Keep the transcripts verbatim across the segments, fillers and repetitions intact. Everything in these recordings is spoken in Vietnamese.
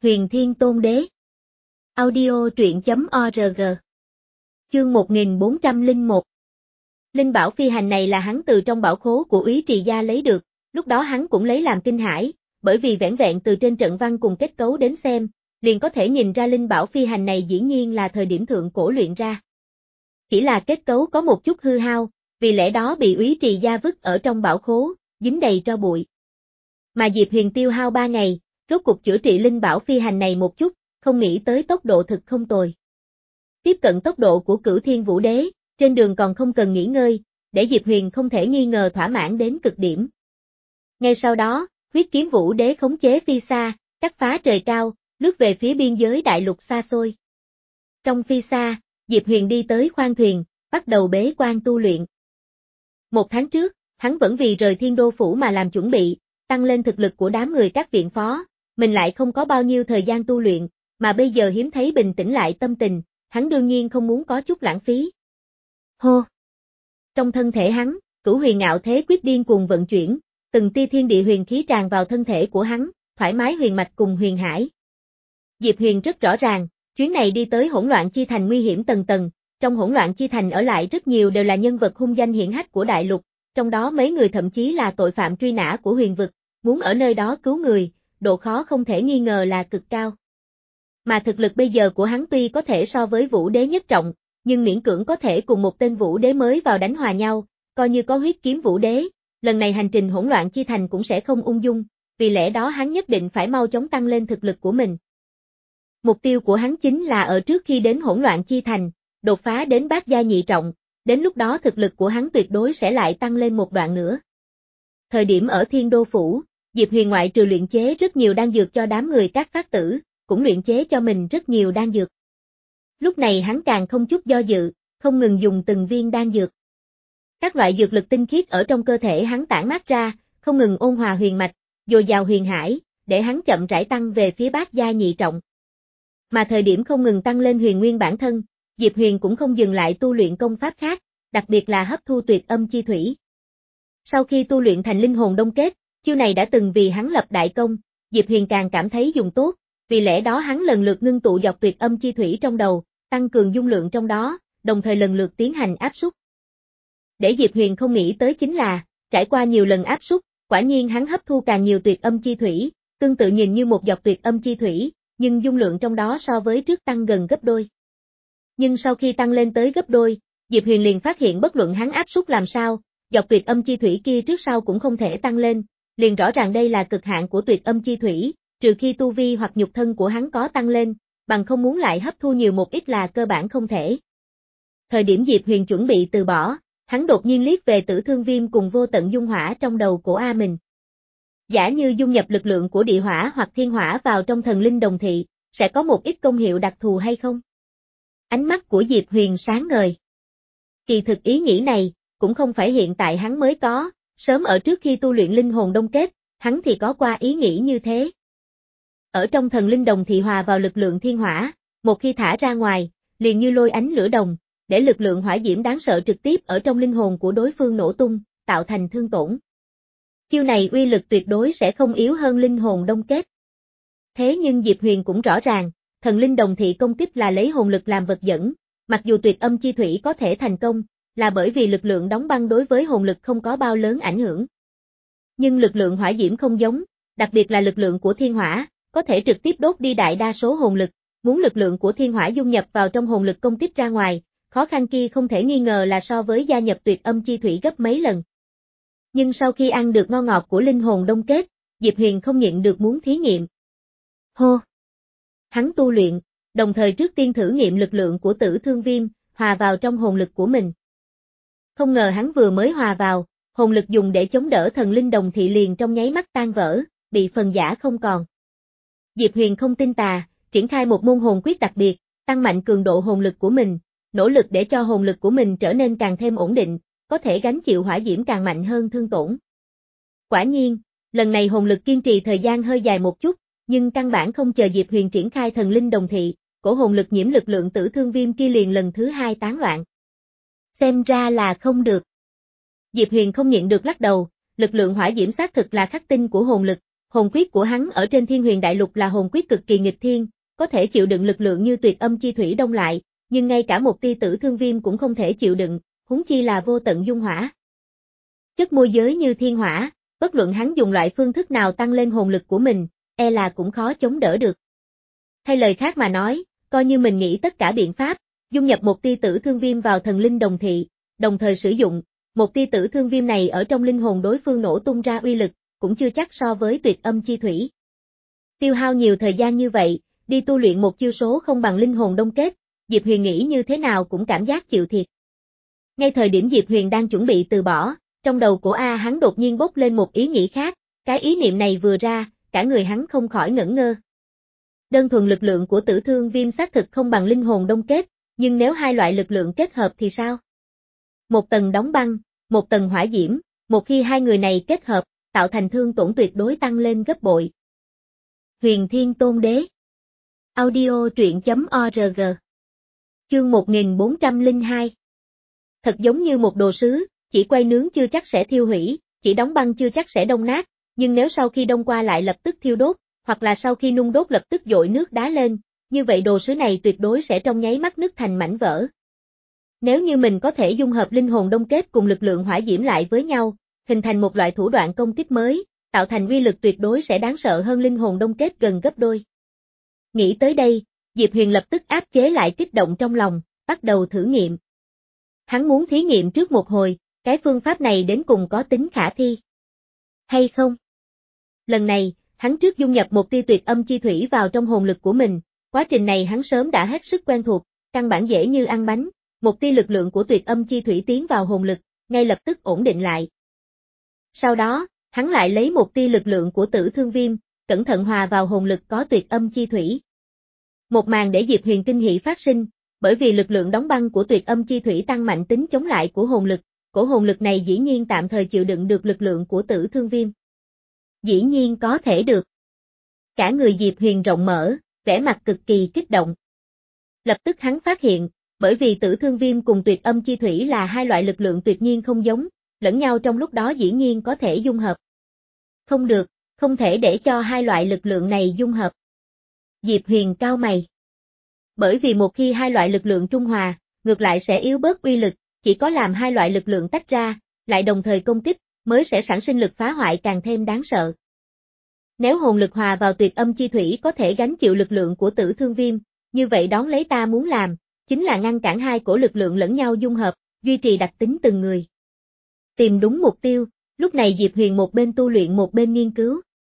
Huyền Thiên Tôn Đế. Audio truyện chấm org. Chương một nghìn bốn trăm lẻ một. Linh bảo phi hành này là hắn từ trong bảo khố của Úy Trì gia lấy được, lúc đó hắn cũng lấy làm kinh hãi, bởi vì vẻn vẹn từ trên trận văn cùng kết cấu đến xem, liền có thể nhìn ra linh bảo phi hành này dĩ nhiên là thời điểm thượng cổ luyện ra. Chỉ là kết cấu có một chút hư hao, vì lẽ đó bị Úy Trì gia vứt ở trong bảo khố, dính đầy tro bụi. Mà Diệp Huyền tiêu hao ba ngày, rốt cục chữa trị linh bảo phi hành này một chút, không nghĩ tới tốc độ thực không tồi. Tiếp cận tốc độ của Cửu Thiên Vũ Đế, trên đường còn không cần nghỉ ngơi, để Diệp Huyền không thể nghi ngờ thỏa mãn đến cực điểm. Ngay sau đó, Huyết Kiếm Vũ Đế khống chế phi xa, cắt phá trời cao, lướt về phía biên giới đại lục xa xôi. Trong phi xa, Diệp Huyền đi tới khoang thuyền, bắt đầu bế quan tu luyện. Một tháng trước, hắn vẫn vì rời Thiên Đô Phủ mà làm chuẩn bị, tăng lên thực lực của đám người các viện phó, mình lại không có bao nhiêu thời gian tu luyện, mà bây giờ hiếm thấy bình tĩnh lại tâm tình, hắn đương nhiên không muốn có chút lãng phí. Hô! Trong thân thể hắn, Cửu Huyền Ngạo Thế Quyết điên cuồng vận chuyển, từng tia thiên địa huyền khí tràn vào thân thể của hắn, thoải mái huyền mạch cùng huyền hải. Diệp Huyền rất rõ ràng, chuyến này đi tới Hỗn Loạn Chi Thành nguy hiểm tầng tầng, trong Hỗn Loạn Chi Thành ở lại rất nhiều đều là nhân vật hung danh hiển hách của đại lục, trong đó mấy người thậm chí là tội phạm truy nã của huyền vực, muốn ở nơi đó cứu người, độ khó không thể nghi ngờ là cực cao. Mà thực lực bây giờ của hắn tuy có thể so với Vũ Đế nhất trọng, nhưng miễn cưỡng có thể cùng một tên Vũ Đế mới vào đánh hòa nhau, coi như có Huyết Kiếm Vũ Đế, lần này hành trình Hỗn Loạn Chi Thành cũng sẽ không ung dung, vì lẽ đó hắn nhất định phải mau chóng tăng lên thực lực của mình. Mục tiêu của hắn chính là ở trước khi đến Hỗn Loạn Chi Thành, đột phá đến bát gia nhị trọng, đến lúc đó thực lực của hắn tuyệt đối sẽ lại tăng lên một đoạn nữa. Thời điểm ở Thiên Đô Phủ, Diệp Huyền ngoại trừ luyện chế rất nhiều đan dược cho đám người các phát tử, cũng luyện chế cho mình rất nhiều đan dược. Lúc này hắn càng không chút do dự, không ngừng dùng từng viên đan dược. Các loại dược lực tinh khiết ở trong cơ thể hắn tản mát ra, không ngừng ôn hòa huyền mạch, dồi dào huyền hải, để hắn chậm rãi tăng về phía bát gia nhị trọng. Mà thời điểm không ngừng tăng lên huyền nguyên bản thân, Diệp Huyền cũng không dừng lại tu luyện công pháp khác, đặc biệt là hấp thu tuyệt âm chi thủy. Sau khi tu luyện thành linh hồn đông kết, chiêu này đã từng vì hắn lập đại công, Diệp Huyền càng cảm thấy dùng tốt, vì lẽ đó hắn lần lượt ngưng tụ dọc tuyệt âm chi thủy trong đầu, tăng cường dung lượng trong đó, đồng thời lần lượt tiến hành áp suất. Để Diệp Huyền không nghĩ tới chính là, trải qua nhiều lần áp suất, quả nhiên hắn hấp thu càng nhiều tuyệt âm chi thủy, tương tự nhìn như một giọt tuyệt âm chi thủy, nhưng dung lượng trong đó so với trước tăng gần gấp đôi. Nhưng sau khi tăng lên tới gấp đôi, Diệp Huyền liền phát hiện bất luận hắn áp suất làm sao, dọc tuyệt âm chi thủy kia trước sau cũng không thể tăng lên, liền rõ ràng đây là cực hạn của tuyệt âm chi thủy, trừ khi tu vi hoặc nhục thân của hắn có tăng lên, bằng không muốn lại hấp thu nhiều một ít là cơ bản không thể. Thời điểm Diệp Huyền chuẩn bị từ bỏ, hắn đột nhiên liếc về Tử Thương Viêm cùng Vô Tận Dung Hỏa trong đầu của A mình. Giả như dung nhập lực lượng của địa hỏa hoặc thiên hỏa vào trong thần linh đồng thị, sẽ có một ít công hiệu đặc thù hay không? Ánh mắt của Diệp Huyền sáng ngời. Kỳ thực ý nghĩ này, cũng không phải hiện tại hắn mới có, sớm ở trước khi tu luyện linh hồn đông kết, hắn thì có qua ý nghĩ như thế. Ở trong thần linh đồng thị hòa vào lực lượng thiên hỏa, một khi thả ra ngoài, liền như lôi ánh lửa đồng, để lực lượng hỏa diễm đáng sợ trực tiếp ở trong linh hồn của đối phương nổ tung, tạo thành thương tổn. Chiêu này uy lực tuyệt đối sẽ không yếu hơn linh hồn đông kết. Thế nhưng Diệp Huyền cũng rõ ràng, thần linh đồng thị công kích là lấy hồn lực làm vật dẫn, mặc dù tuyệt âm chi thủy có thể thành công, là bởi vì lực lượng đóng băng đối với hồn lực không có bao lớn ảnh hưởng. Nhưng lực lượng hỏa diễm không giống, đặc biệt là lực lượng của thiên hỏa, có thể trực tiếp đốt đi đại đa số hồn lực, muốn lực lượng của thiên hỏa dung nhập vào trong hồn lực công kích ra ngoài, khó khăn kia không thể nghi ngờ là so với gia nhập tuyệt âm chi thủy gấp mấy lần. Nhưng sau khi ăn được ngon ngọt của linh hồn đông kết, Diệp Huyền không nhịn được muốn thí nghiệm. Hô! Hắn tu luyện, đồng thời trước tiên thử nghiệm lực lượng của Tử Thương Viêm, hòa vào trong hồn lực của mình. Không ngờ hắn vừa mới hòa vào, hồn lực dùng để chống đỡ thần linh đồng thị liền trong nháy mắt tan vỡ, bị phần giả không còn. Diệp Huyền không tin tà, triển khai một môn hồn quyết đặc biệt, tăng mạnh cường độ hồn lực của mình, nỗ lực để cho hồn lực của mình trở nên càng thêm ổn định, có thể gánh chịu hỏa diễm càng mạnh hơn thương tổn. Quả nhiên, lần này hồn lực kiên trì thời gian hơi dài một chút, nhưng căn bản không chờ Diệp Huyền triển khai thần linh đồng thị, cổ hồn lực nhiễm lực lượng Tử Thương Viêm kia liền lần thứ hai tán loạn. Xem ra là không được. Diệp Huyền không nhịn được lắc đầu, lực lượng hỏa diễm xác thực là khắc tinh của hồn lực, Hồn quyết của hắn ở trên Thiên Huyền Đại Lục là hồn quyết cực kỳ nghịch thiên, có thể chịu đựng lực lượng như tuyệt âm chi thủy đông lại, nhưng ngay cả một tia tử thương viêm cũng không thể chịu đựng, huống chi là vô tận dung hỏa. Chất môi giới như thiên hỏa, bất luận hắn dùng loại phương thức nào tăng lên hồn lực của mình, e là cũng khó chống đỡ được. Thay lời khác mà nói, coi như mình nghĩ tất cả biện pháp, dung nhập một tia tử thương viêm vào thần linh đồng thị, đồng thời sử dụng, một tia tử thương viêm này ở trong linh hồn đối phương nổ tung ra uy lực, cũng chưa chắc so với tuyệt âm chi thủy. Tiêu hao nhiều thời gian như vậy, đi tu luyện một chiêu số không bằng linh hồn đông kết, Diệp Huyền nghĩ như thế nào cũng cảm giác chịu thiệt. Ngay thời điểm Diệp Huyền đang chuẩn bị từ bỏ, trong đầu của A hắn đột nhiên bốc lên một ý nghĩ khác, cái ý niệm này vừa ra, cả người hắn không khỏi ngẩn ngơ. Đơn thuần lực lượng của tử thương viêm xác thực không bằng linh hồn đông kết, nhưng nếu hai loại lực lượng kết hợp thì sao? Một tầng đóng băng, một tầng hỏa diễm, một khi hai người này kết hợp, tạo thành thương tổn tuyệt đối tăng lên gấp bội. Huyền Thiên Tôn Đế Audio truyện.org Chương một nghìn bốn trăm lẻ hai Thật giống như một đồ sứ, chỉ quay nướng chưa chắc sẽ thiêu hủy, chỉ đóng băng chưa chắc sẽ đông nát, nhưng nếu sau khi đông qua lại lập tức thiêu đốt, hoặc là sau khi nung đốt lập tức dội nước đá lên, như vậy đồ sứ này tuyệt đối sẽ trong nháy mắt nứt thành mảnh vỡ. Nếu như mình có thể dung hợp linh hồn đông kết cùng lực lượng hỏa diễm lại với nhau, hình thành một loại thủ đoạn công kích mới, tạo thành uy lực tuyệt đối sẽ đáng sợ hơn linh hồn đông kết gần gấp đôi. Nghĩ tới đây, Diệp Huyền lập tức áp chế lại kích động trong lòng, bắt đầu thử nghiệm. Hắn muốn thí nghiệm trước một hồi, cái phương pháp này đến cùng có tính khả thi hay không? Lần này, hắn trước dung nhập một tia tuyệt âm chi thủy vào trong hồn lực của mình, quá trình này hắn sớm đã hết sức quen thuộc, căn bản dễ như ăn bánh, một tia lực lượng của tuyệt âm chi thủy tiến vào hồn lực, ngay lập tức ổn định lại. Sau đó, hắn lại lấy một tia lực lượng của tử thương viêm, cẩn thận hòa vào hồn lực có tuyệt âm chi thủy. Một màn để Diệp Huyền kinh hỉ phát sinh, bởi vì lực lượng đóng băng của tuyệt âm chi thủy tăng mạnh tính chống lại của hồn lực, cổ hồn lực này dĩ nhiên tạm thời chịu đựng được lực lượng của tử thương viêm. Dĩ nhiên có thể được. Cả người Diệp Huyền rộng mở, vẻ mặt cực kỳ kích động. Lập tức hắn phát hiện, bởi vì tử thương viêm cùng tuyệt âm chi thủy là hai loại lực lượng tuyệt nhiên không giống, lẫn nhau trong lúc đó dĩ nhiên có thể dung hợp. Không được, không thể để cho hai loại lực lượng này dung hợp. Diệp Huyền cau mày. Bởi vì một khi hai loại lực lượng trung hòa, ngược lại sẽ yếu bớt uy lực, chỉ có làm hai loại lực lượng tách ra, lại đồng thời công kích, mới sẽ sản sinh lực phá hoại càng thêm đáng sợ. Nếu hồn lực hòa vào tuyệt âm chi thủy có thể gánh chịu lực lượng của tử thương viêm, như vậy đón lấy ta muốn làm, chính là ngăn cản hai cổ lực lượng lẫn nhau dung hợp, duy trì đặc tính từng người. Tìm đúng mục tiêu, lúc này Diệp Huyền một bên tu luyện một bên nghiên cứu.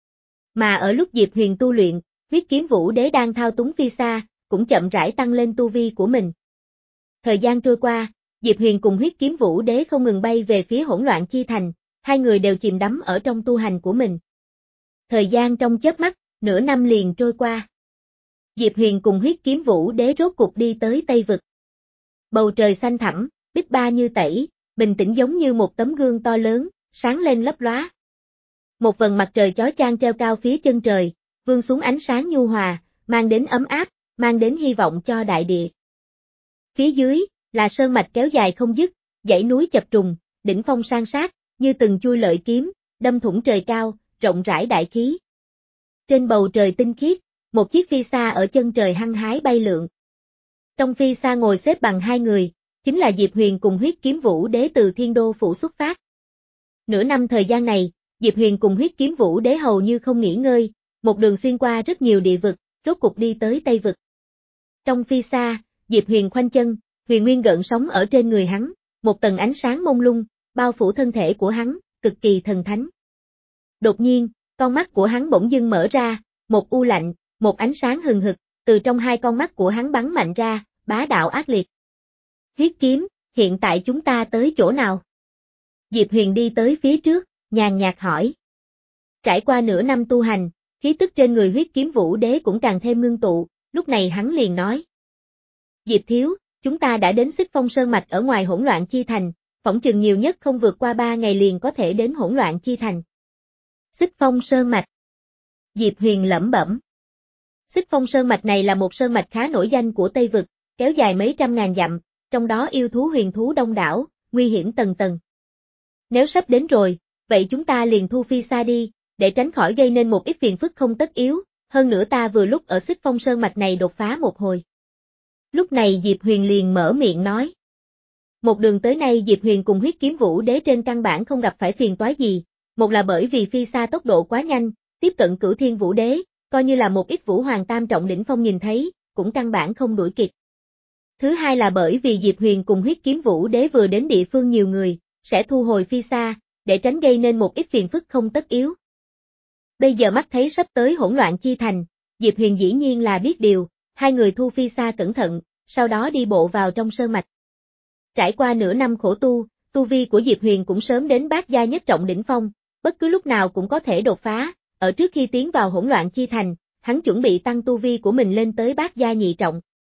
Mà ở lúc Diệp Huyền tu luyện, huyết kiếm vũ đế đang thao túng phi xa, cũng chậm rãi tăng lên tu vi của mình. Thời gian trôi qua, Diệp Huyền cùng huyết kiếm vũ đế không ngừng bay về phía hỗn loạn chi thành, hai người đều chìm đắm ở trong tu hành của mình. Thời gian trong chớp mắt, nửa năm liền trôi qua. Diệp Huyền cùng huyết kiếm vũ đế rốt cục đi tới Tây Vực. Bầu trời xanh thẳm, bích ba như tẩy, bình tĩnh giống như một tấm gương to lớn, sáng lên lấp lóa. Một vầng mặt trời chói chang treo cao phía chân trời, vươn xuống ánh sáng nhu hòa, mang đến ấm áp, mang đến hy vọng cho đại địa. Phía dưới, là sơn mạch kéo dài không dứt, dãy núi chập trùng, đỉnh phong san sát, như từng chuôi lợi kiếm, đâm thủng trời cao, rộng rãi đại khí. Trên bầu trời tinh khiết, một chiếc phi xa ở chân trời hăng hái bay lượn. Trong phi xa ngồi xếp bằng hai người, chính là Diệp Huyền cùng huyết kiếm vũ đế từ Thiên Đô Phủ xuất phát. Nửa năm thời gian này, Diệp Huyền cùng huyết kiếm vũ đế hầu như không nghỉ ngơi, một đường xuyên qua rất nhiều địa vực, rốt cục đi tới Tây Vực. Trong phi xa, Diệp Huyền khoanh chân, huyền nguyên gợn sóng ở trên người hắn, một tầng ánh sáng mông lung, bao phủ thân thể của hắn, cực kỳ thần thánh. Đột nhiên, con mắt của hắn bỗng dưng mở ra, một u lạnh, một ánh sáng hừng hực, từ trong hai con mắt của hắn bắn mạnh ra, bá đạo ác liệt. Huyết kiếm, hiện tại chúng ta tới chỗ nào? Diệp Huyền đi tới phía trước, nhàn nhạt hỏi. Trải qua nửa năm tu hành, khí tức trên người huyết kiếm vũ đế cũng càng thêm ngưng tụ, lúc này hắn liền nói. Diệp thiếu, chúng ta đã đến Xích Phong Sơn Mạch ở ngoài hỗn loạn chi thành, phỏng chừng nhiều nhất không vượt qua ba ngày liền có thể đến hỗn loạn chi thành. Xích Phong Sơn Mạch. Diệp Huyền lẩm bẩm. Xích Phong Sơn Mạch này là một sơn mạch khá nổi danh của Tây Vực, kéo dài mấy trăm ngàn dặm, trong đó yêu thú huyền thú đông đảo, nguy hiểm tầng tầng. Nếu sắp đến rồi, vậy chúng ta liền thu phi xa đi, để tránh khỏi gây nên một ít phiền phức không tất yếu, hơn nữa ta vừa lúc ở Xích Phong Sơn mạch này đột phá một hồi. Lúc này Diệp Huyền liền mở miệng nói. Một đường tới nay Diệp Huyền cùng Huyết Kiếm Vũ Đế trên căn bản không gặp phải phiền toái gì, một là bởi vì phi xa tốc độ quá nhanh, tiếp cận Cửu Thiên Vũ Đế, coi như là một ít Vũ Hoàng tam trọng đỉnh phong nhìn thấy, cũng căn bản không đuổi kịp. Thứ hai là bởi vì Diệp Huyền cùng Huyết Kiếm Vũ Đế vừa đến địa phương nhiều người, sẽ thu hồi phi xa, để tránh gây nên một ít phiền phức không tất yếu. Bây giờ mắt thấy sắp tới hỗn loạn chi thành, Diệp Huyền dĩ nhiên là biết điều, hai người thu phi xa cẩn thận, sau đó đi bộ vào trong sơn mạch. Trải qua nửa năm khổ tu, tu vi của Diệp Huyền cũng sớm đến bát gia nhất trọng đỉnh phong, bất cứ lúc nào cũng có thể đột phá, ở trước khi tiến vào hỗn loạn chi thành, hắn chuẩn bị tăng tu vi của mình lên tới bát gia nhị trọng.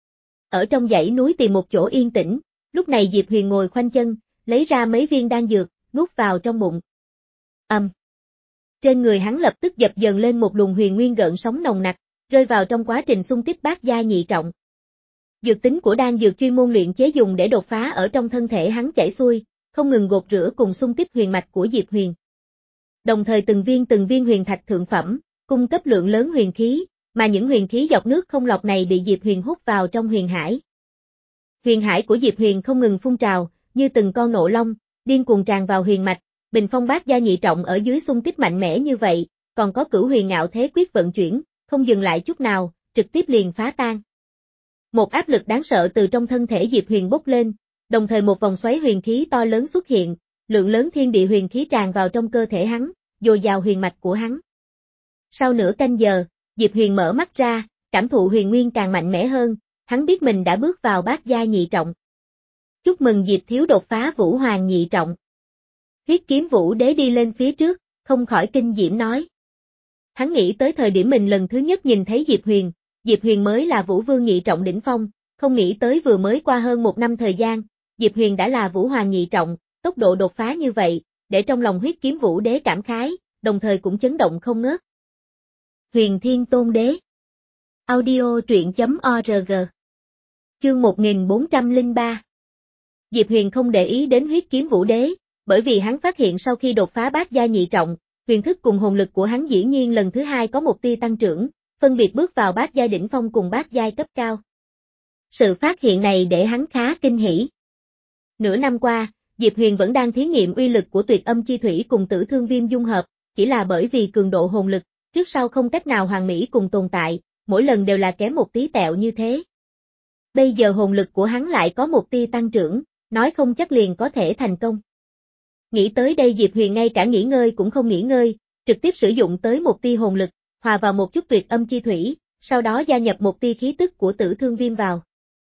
Ở trong dãy núi tìm một chỗ yên tĩnh, lúc này Diệp Huyền ngồi khoanh chân, lấy ra mấy viên đan dược, nuốt vào trong bụng. Âm. Um. Trên người hắn lập tức dập dần lên một luồng huyền nguyên gợn sóng nồng nặc, rơi vào trong quá trình xung kích bát gia nhị trọng. Dược tính của đan dược chuyên môn luyện chế dùng để đột phá ở trong thân thể hắn chảy xuôi, không ngừng gột rửa cùng xung kích huyền mạch của Diệp Huyền. Đồng thời từng viên từng viên huyền thạch thượng phẩm, cung cấp lượng lớn huyền khí, mà những huyền khí dọc nước không lọc này bị Diệp Huyền hút vào trong huyền hải. Huyền hải của Diệp Huyền không ngừng phun trào, như từng con nộ long, điên cuồng tràn vào huyền mạch, bình phong bát gia nhị trọng ở dưới xung kích mạnh mẽ như vậy, còn có Cửu Huyền Ngạo Thế Quyết vận chuyển, không dừng lại chút nào, trực tiếp liền phá tan. Một áp lực đáng sợ từ trong thân thể Diệp Huyền bốc lên, đồng thời một vòng xoáy huyền khí to lớn xuất hiện, lượng lớn thiên địa huyền khí tràn vào trong cơ thể hắn, dồi dào huyền mạch của hắn. Sau nửa canh giờ, Diệp Huyền mở mắt ra, cảm thụ huyền nguyên càng mạnh mẽ hơn, hắn biết mình đã bước vào bát gia nhị trọng. Chúc mừng Diệp thiếu đột phá Vũ Hoàng nhị trọng. Huyết Kiếm Vũ Đế đi lên phía trước, không khỏi kinh diễm nói. Hắn nghĩ tới thời điểm mình lần thứ nhất nhìn thấy Diệp Huyền, Diệp Huyền mới là Vũ Vương nhị trọng đỉnh phong, không nghĩ tới vừa mới qua hơn một năm thời gian, Diệp Huyền đã là Vũ Hoàng nhị trọng, tốc độ đột phá như vậy, để trong lòng Huyết Kiếm Vũ Đế cảm khái, đồng thời cũng chấn động không ngớt. Huyền Thiên Tôn Đế. Audio truyện chấm org. Chương một nghìn bốn trăm lẻ ba. Diệp Huyền không để ý đến Huyết Kiếm Vũ Đế, bởi vì hắn phát hiện sau khi đột phá bát gia nhị trọng, huyền thức cùng hồn lực của hắn dĩ nhiên lần thứ hai có một tia tăng trưởng, phân biệt bước vào bát giai đỉnh phong cùng bát giai cấp cao. Sự phát hiện này để hắn khá kinh hỉ. Nửa năm qua, Diệp Huyền vẫn đang thí nghiệm uy lực của Tuyệt Âm Chi Thủy cùng Tử Thương Viêm dung hợp, chỉ là bởi vì cường độ hồn lực, trước sau không cách nào hoàn mỹ cùng tồn tại, mỗi lần đều là kém một tí tẹo như thế. Bây giờ hồn lực của hắn lại có một tia tăng trưởng, nói không chắc liền có thể thành công. Nghĩ tới đây Diệp Huyền ngay cả nghỉ ngơi cũng không nghỉ ngơi, trực tiếp sử dụng tới một tia hồn lực, hòa vào một chút Tuyệt Âm Chi Thủy, sau đó gia nhập một tia khí tức của Tử Thương Viêm vào.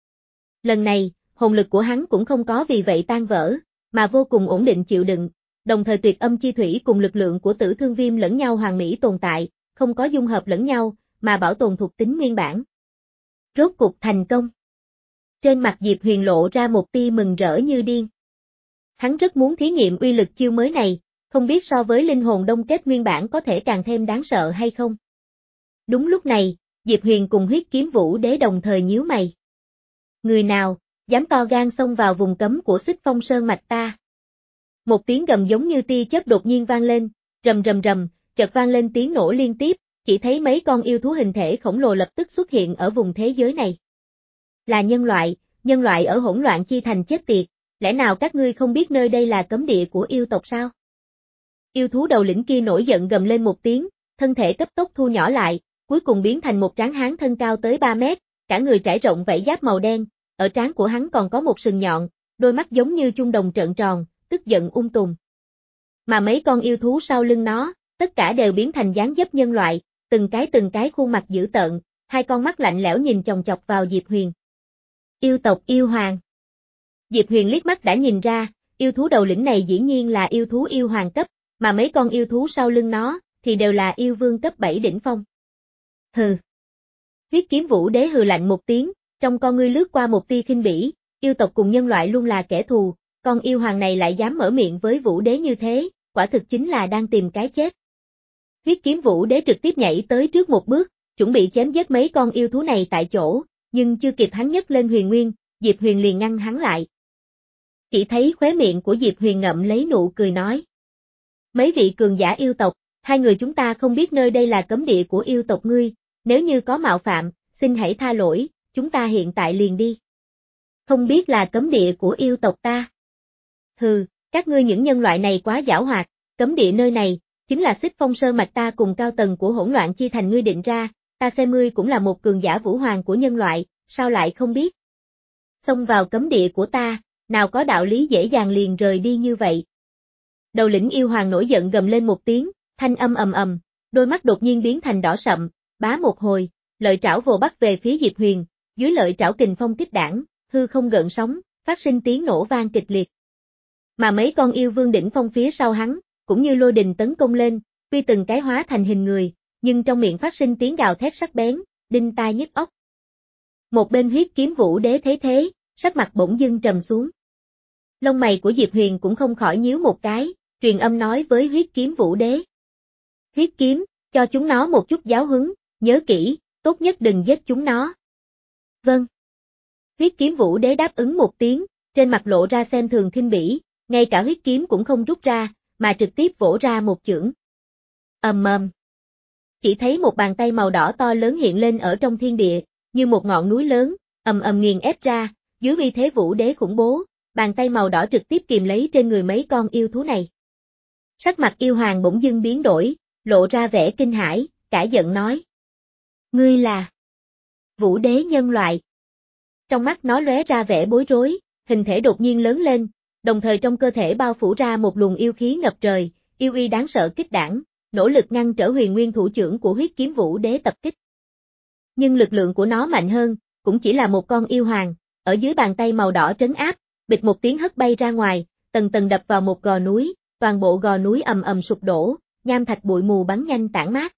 Lần này, hồn lực của hắn cũng không có vì vậy tan vỡ, mà vô cùng ổn định chịu đựng, đồng thời Tuyệt Âm Chi Thủy cùng lực lượng của Tử Thương Viêm lẫn nhau hoàn mỹ tồn tại, không có dung hợp lẫn nhau, mà bảo tồn thuộc tính nguyên bản. Rốt cục thành công. Trên mặt Diệp Huyền lộ ra một tia mừng rỡ như điên. Hắn rất muốn thí nghiệm uy lực chiêu mới này, không biết so với linh hồn đông kết nguyên bản có thể càng thêm đáng sợ hay không. Đúng lúc này, Diệp Huyền cùng Huyết Kiếm Vũ Đế đồng thời nhíu mày. Người nào, dám to gan xông vào vùng cấm của Xích Phong Sơn mạch ta. Một tiếng gầm giống như tia chớp đột nhiên vang lên, rầm rầm rầm, chợt vang lên tiếng nổ liên tiếp, chỉ thấy mấy con yêu thú hình thể khổng lồ lập tức xuất hiện ở vùng thế giới này. Là nhân loại, nhân loại ở hỗn loạn chi thành chết tiệt, lẽ nào các ngươi không biết nơi đây là cấm địa của yêu tộc sao? Yêu thú đầu lĩnh kia nổi giận gầm lên một tiếng, thân thể cấp tốc thu nhỏ lại, cuối cùng biến thành một tráng hán thân cao tới ba mét, cả người trải rộng vảy giáp màu đen, ở trán của hắn còn có một sừng nhọn, đôi mắt giống như chuông đồng trợn tròn, tức giận ung tùm. Mà mấy con yêu thú sau lưng nó, tất cả đều biến thành dáng dấp nhân loại, từng cái từng cái khuôn mặt dữ tợn, hai con mắt lạnh lẽo nhìn chòng chọc vào Diệp Huyền. Yêu tộc yêu hoàng. Diệp Huyền liếc mắt đã nhìn ra, yêu thú đầu lĩnh này dĩ nhiên là yêu thú yêu hoàng cấp, mà mấy con yêu thú sau lưng nó, thì đều là yêu vương cấp bảy đỉnh phong. Hừ. Huyết Kiếm Vũ Đế hừ lạnh một tiếng, trong con ngươi lướt qua một tia khinh bỉ, yêu tộc cùng nhân loại luôn là kẻ thù, con yêu hoàng này lại dám mở miệng với Vũ Đế như thế, quả thực chính là đang tìm cái chết. Huyết Kiếm Vũ Đế trực tiếp nhảy tới trước một bước, chuẩn bị chém giết mấy con yêu thú này tại chỗ, nhưng chưa kịp hắn nhấc lên huyền nguyên, Diệp Huyền liền ngăn hắn lại. Chỉ thấy khóe miệng của Diệp Huyền ngậm lấy nụ cười nói. Mấy vị cường giả yêu tộc, hai người chúng ta không biết nơi đây là cấm địa của yêu tộc ngươi, nếu như có mạo phạm, xin hãy tha lỗi, chúng ta hiện tại liền đi. Không biết là cấm địa của yêu tộc ta. Hừ, các ngươi những nhân loại này quá giảo hoạt, cấm địa nơi này, chính là Xích Phong Sơn mạch ta cùng cao tầng của hỗn loạn chi thành ngươi định ra, ta xem ngươi cũng là một cường giả vũ hoàng của nhân loại, sao lại không biết. Xông vào cấm địa của ta, nào có đạo lý dễ dàng liền rời đi như vậy. Đầu lĩnh yêu hoàng nổi giận gầm lên một tiếng, thanh âm ầm ầm, đôi mắt đột nhiên biến thành đỏ sậm, bá một hồi, lợi trảo vồ bắt về phía Diệp Huyền, dưới lợi trảo kình phong kích đảng, hư không gợn sóng, phát sinh tiếng nổ vang kịch liệt. Mà mấy con yêu vương đỉnh phong phía sau hắn, cũng như lôi đình tấn công lên, tuy từng cái hóa thành hình người, nhưng trong miệng phát sinh tiếng gào thét sắc bén, đinh tai nhức óc. Một bên huyết kiếm vũ đế thấy thế, sắc mặt bỗng dưng trầm xuống. Lông mày của Diệp Huyền cũng không khỏi nhíu một cái, truyền âm nói với huyết kiếm vũ đế. Huyết kiếm, cho chúng nó một chút giáo huấn, nhớ kỹ, tốt nhất đừng giết chúng nó. Vâng. Huyết kiếm vũ đế đáp ứng một tiếng, trên mặt lộ ra xem thường khinh bỉ, ngay cả huyết kiếm cũng không rút ra, mà trực tiếp vỗ ra một chưởng. Ầm ầm. Chỉ thấy một bàn tay màu đỏ to lớn hiện lên ở trong thiên địa, như một ngọn núi lớn, ầm ầm nghiền ép ra, dưới uy thế vũ đế khủng bố, bàn tay màu đỏ trực tiếp kìm lấy trên người mấy con yêu thú này. Sắc mặt yêu hoàng bỗng dưng biến đổi, lộ ra vẻ kinh hãi, cả giận nói. Ngươi là vũ đế nhân loại. Trong mắt nó lóe ra vẻ bối rối, hình thể đột nhiên lớn lên, đồng thời trong cơ thể bao phủ ra một luồng yêu khí ngập trời, yêu uy đáng sợ kích đảng, nỗ lực ngăn trở huyền nguyên thủ trưởng của huyết kiếm vũ đế tập kích. Nhưng lực lượng của nó mạnh hơn, cũng chỉ là một con yêu hoàng, ở dưới bàn tay màu đỏ trấn áp, bịch một tiếng hất bay ra ngoài, tầng tầng đập vào một gò núi, toàn bộ gò núi ầm ầm sụp đổ, nham thạch bụi mù bắn nhanh tản mát.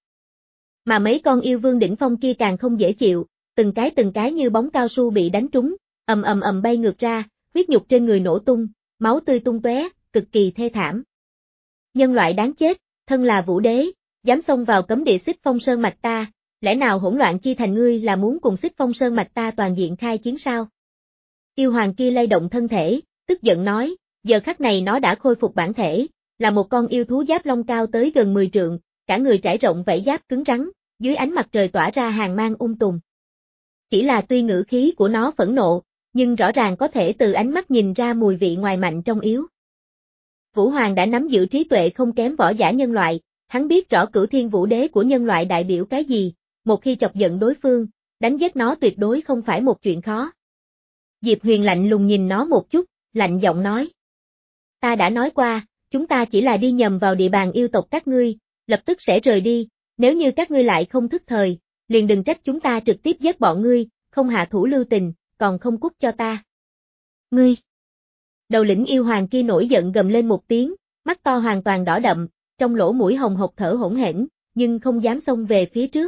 Mà mấy con yêu vương đỉnh phong kia càng không dễ chịu, từng cái từng cái như bóng cao su bị đánh trúng, ầm ầm ầm bay ngược ra, huyết nhục trên người nổ tung, máu tươi tung tóe, cực kỳ thê thảm. Nhân loại đáng chết, thân là vũ đế, dám xông vào cấm địa Xích Phong Sơn mạch ta, lẽ nào hỗn loạn chi thành ngươi là muốn cùng Xích Phong Sơn mạch ta toàn diện khai chiến sao? Yêu hoàng kia lay động thân thể, tức giận nói, giờ khắc này nó đã khôi phục bản thể, là một con yêu thú giáp lông cao tới gần mười trượng, cả người trải rộng vảy giáp cứng rắn, dưới ánh mặt trời tỏa ra hàn mang ung tùm. Chỉ là tuy ngữ khí của nó phẫn nộ, nhưng rõ ràng có thể từ ánh mắt nhìn ra mùi vị ngoài mạnh trong yếu. Vũ Hoàng đã nắm giữ trí tuệ không kém võ giả nhân loại, hắn biết rõ cửu thiên vũ đế của nhân loại đại biểu cái gì, một khi chọc giận đối phương, đánh giết nó tuyệt đối không phải một chuyện khó. Diệp Huyền lạnh lùng nhìn nó một chút, lạnh giọng nói. Ta đã nói qua, chúng ta chỉ là đi nhầm vào địa bàn yêu tộc các ngươi, lập tức sẽ rời đi, nếu như các ngươi lại không thức thời, liền đừng trách chúng ta trực tiếp giết bọn ngươi, không hạ thủ lưu tình, còn không cút cho ta. Ngươi! Đầu lĩnh yêu hoàng kia nổi giận gầm lên một tiếng, mắt to hoàn toàn đỏ đậm, trong lỗ mũi hồng hộc thở hỗn hển, nhưng không dám xông về phía trước.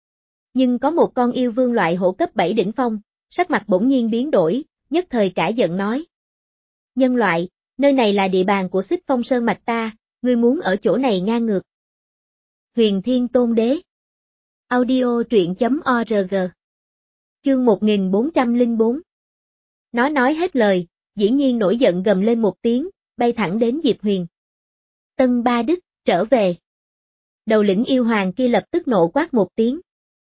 Nhưng có một con yêu vương loại hổ cấp bảy đỉnh phong, sắc mặt bỗng nhiên biến đổi, nhất thời cả giận nói. Nhân loại, nơi này là địa bàn của Xích Phong Sơn mạch ta, ngươi muốn ở chỗ này ngang ngược. Huyền Thiên Tôn Đế. Audio truyện chấm org. Chương một nghìn bốn trăm lẻ bốn. Nó nói hết lời, dĩ nhiên nổi giận gầm lên một tiếng, bay thẳng đến Diệp Huyền. Tân Ba Đức, trở về. Đầu lĩnh yêu hoàng kia lập tức nộ quát một tiếng.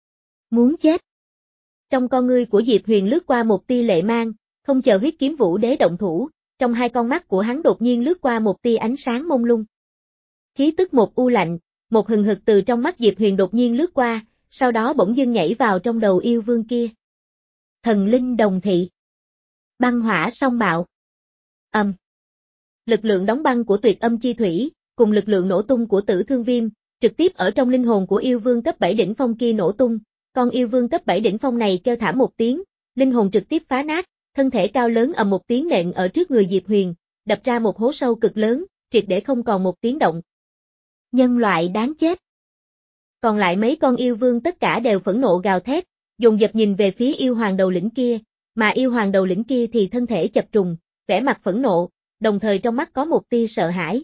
Muốn chết. Trong con ngươi của Diệp Huyền lướt qua một tia lệ mang, không chờ huyết kiếm vũ đế động thủ, trong hai con mắt của hắn đột nhiên lướt qua một tia ánh sáng mông lung. Khí tức một u lạnh, một hừng hực từ trong mắt Diệp Huyền đột nhiên lướt qua, sau đó bỗng dưng nhảy vào trong đầu yêu vương kia. Thần linh đồng thị. Băng hỏa song bạo. Âm. Lực lượng đóng băng của tuyệt âm chi thủy, cùng lực lượng nổ tung của tử thương viêm, trực tiếp ở trong linh hồn của yêu vương cấp bảy đỉnh phong kia nổ tung, con yêu vương cấp bảy đỉnh phong này kêu thảm một tiếng, linh hồn trực tiếp phá nát, thân thể cao lớn ầm một tiếng nện ở trước người Diệp Huyền, đập ra một hố sâu cực lớn, triệt để không còn một tiếng động. Nhân loại đáng chết. Còn lại mấy con yêu vương tất cả đều phẫn nộ gào thét, dồn dập nhìn về phía yêu hoàng đầu lĩnh kia, mà yêu hoàng đầu lĩnh kia thì thân thể chập trùng, vẻ mặt phẫn nộ, đồng thời trong mắt có một tia sợ hãi.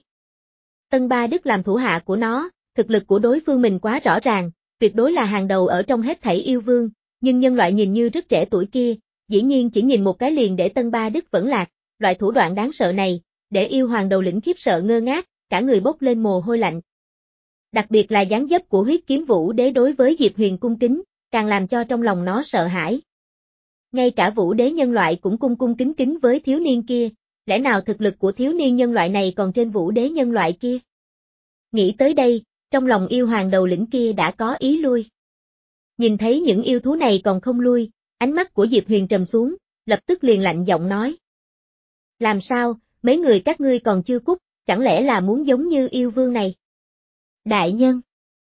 Tân Ba Đức làm thủ hạ của nó, thực lực của đối phương mình quá rõ ràng, tuyệt đối là hàng đầu ở trong hết thảy yêu vương, nhưng nhân loại nhìn như rất trẻ tuổi kia, dĩ nhiên chỉ nhìn một cái liền để Tân Ba Đức vẫn lạc, loại thủ đoạn đáng sợ này, để yêu hoàng đầu lĩnh khiếp sợ ngơ ngác, cả người bốc lên mồ hôi lạnh. Đặc biệt là dáng dấp của huyết kiếm vũ đế đối với Diệp Huyền cung kính, càng làm cho trong lòng nó sợ hãi. Ngay cả vũ đế nhân loại cũng cung cung kính kính với thiếu niên kia, lẽ nào thực lực của thiếu niên nhân loại này còn trên vũ đế nhân loại kia? Nghĩ tới đây, trong lòng yêu hoàng đầu lĩnh kia đã có ý lui. Nhìn thấy những yêu thú này còn không lui, ánh mắt của Diệp Huyền trầm xuống, lập tức liền lạnh giọng nói. Làm sao, mấy người các ngươi còn chưa cút, chẳng lẽ là muốn giống như yêu vương này? Đại nhân!